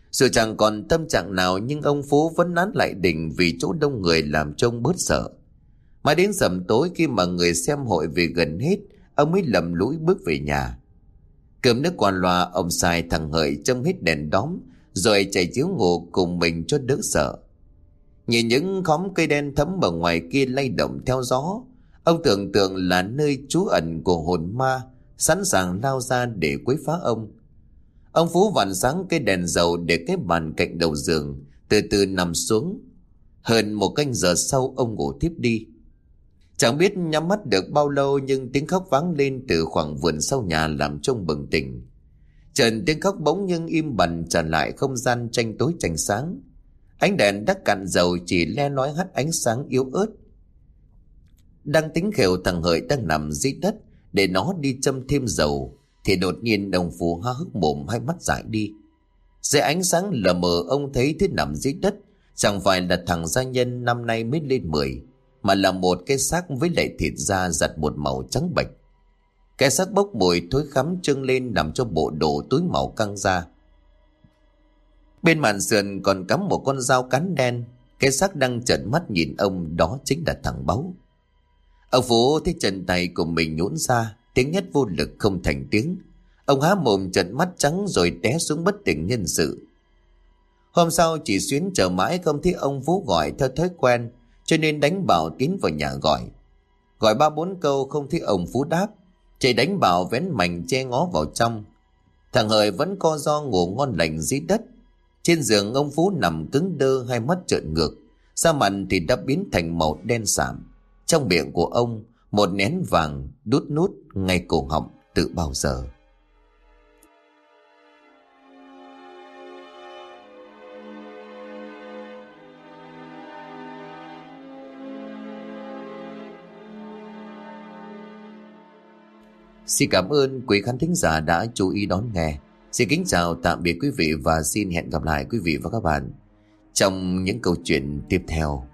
Dù chẳng còn tâm trạng nào nhưng ông Phú vẫn nán lại đình vì chỗ đông người làm trông bớt sợ. Mà đến sầm tối khi mà người xem hội về gần hết, ông mới lầm lũi bước về nhà. Cơm nước qua loa, ông Sai thằng Hợi trông hết đèn đóm rồi chạy chiếu ngủ cùng mình cho đỡ sợ. Nhìn những khóm cây đen thẫm ở ngoài kia lay động theo gió, ông tưởng tượng là nơi trú ẩn của hồn ma sẵn sàng lao ra để quấy phá ông. Ông Phú vặn sáng cây đèn dầu để cái bàn cạnh đầu giường, từ từ nằm xuống. Hơn một canh giờ sau ông ngủ thiếp đi. Chẳng biết nhắm mắt được bao lâu nhưng tiếng khóc vang lên từ khoảng vườn sau nhà làm trông bừng tỉnh. Trần tiếng khóc bỗng nhưng im bặt trở lại không gian tranh tối tranh sáng. Ánh đèn đắt cạn dầu chỉ le lói hắt ánh sáng yếu ớt. Đang tính khều thằng Hợi đang nằm dưới đất để nó đi châm thêm dầu, thì đột nhiên ông Phú há hốc mồm, hai mắt dại đi. Dưới ánh sáng lờ mờ ông thấy thứ nằm dưới đất chẳng phải là thằng gia nhân năm nay mới lên 10, mà là một cái xác với lại thịt da giặt một màu trắng bệch. Cái xác bốc mùi thối khắm trưng lên nằm cho bộ đồ túi màu căng da. Bên màn sườn còn cắm một con dao cán đen. Cái xác đang trợn mắt nhìn ông, đó chính là thằng Báu. Ông Phú thấy chân tay của mình nhũn ra, tiếng hét vô lực không thành tiếng. Ông há mồm trợn mắt trắng rồi té xuống bất tỉnh nhân sự. Hôm sau chị Xuyến chờ mãi không thấy ông Phú gọi theo thói quen, cho nên đánh bảo tiến vào nhà gọi. Gọi 3-4 câu không thấy ông Phú đáp, chạy đánh bảo vén mành che ngó vào trong. Thằng Hợi vẫn co ro ngủ ngon lành dưới đất. Trên giường ông Phú nằm cứng đơ, hai mắt trợn ngược, da mặt thì đã biến thành màu đen sạm. Trong miệng của ông một nén vàng đút nút ngay cổ họng từ bao giờ. Xin cảm ơn quý khán thính giả đã chú ý đón nghe. Xin kính chào tạm biệt quý vị và xin hẹn gặp lại quý vị và các bạn trong những câu chuyện tiếp theo.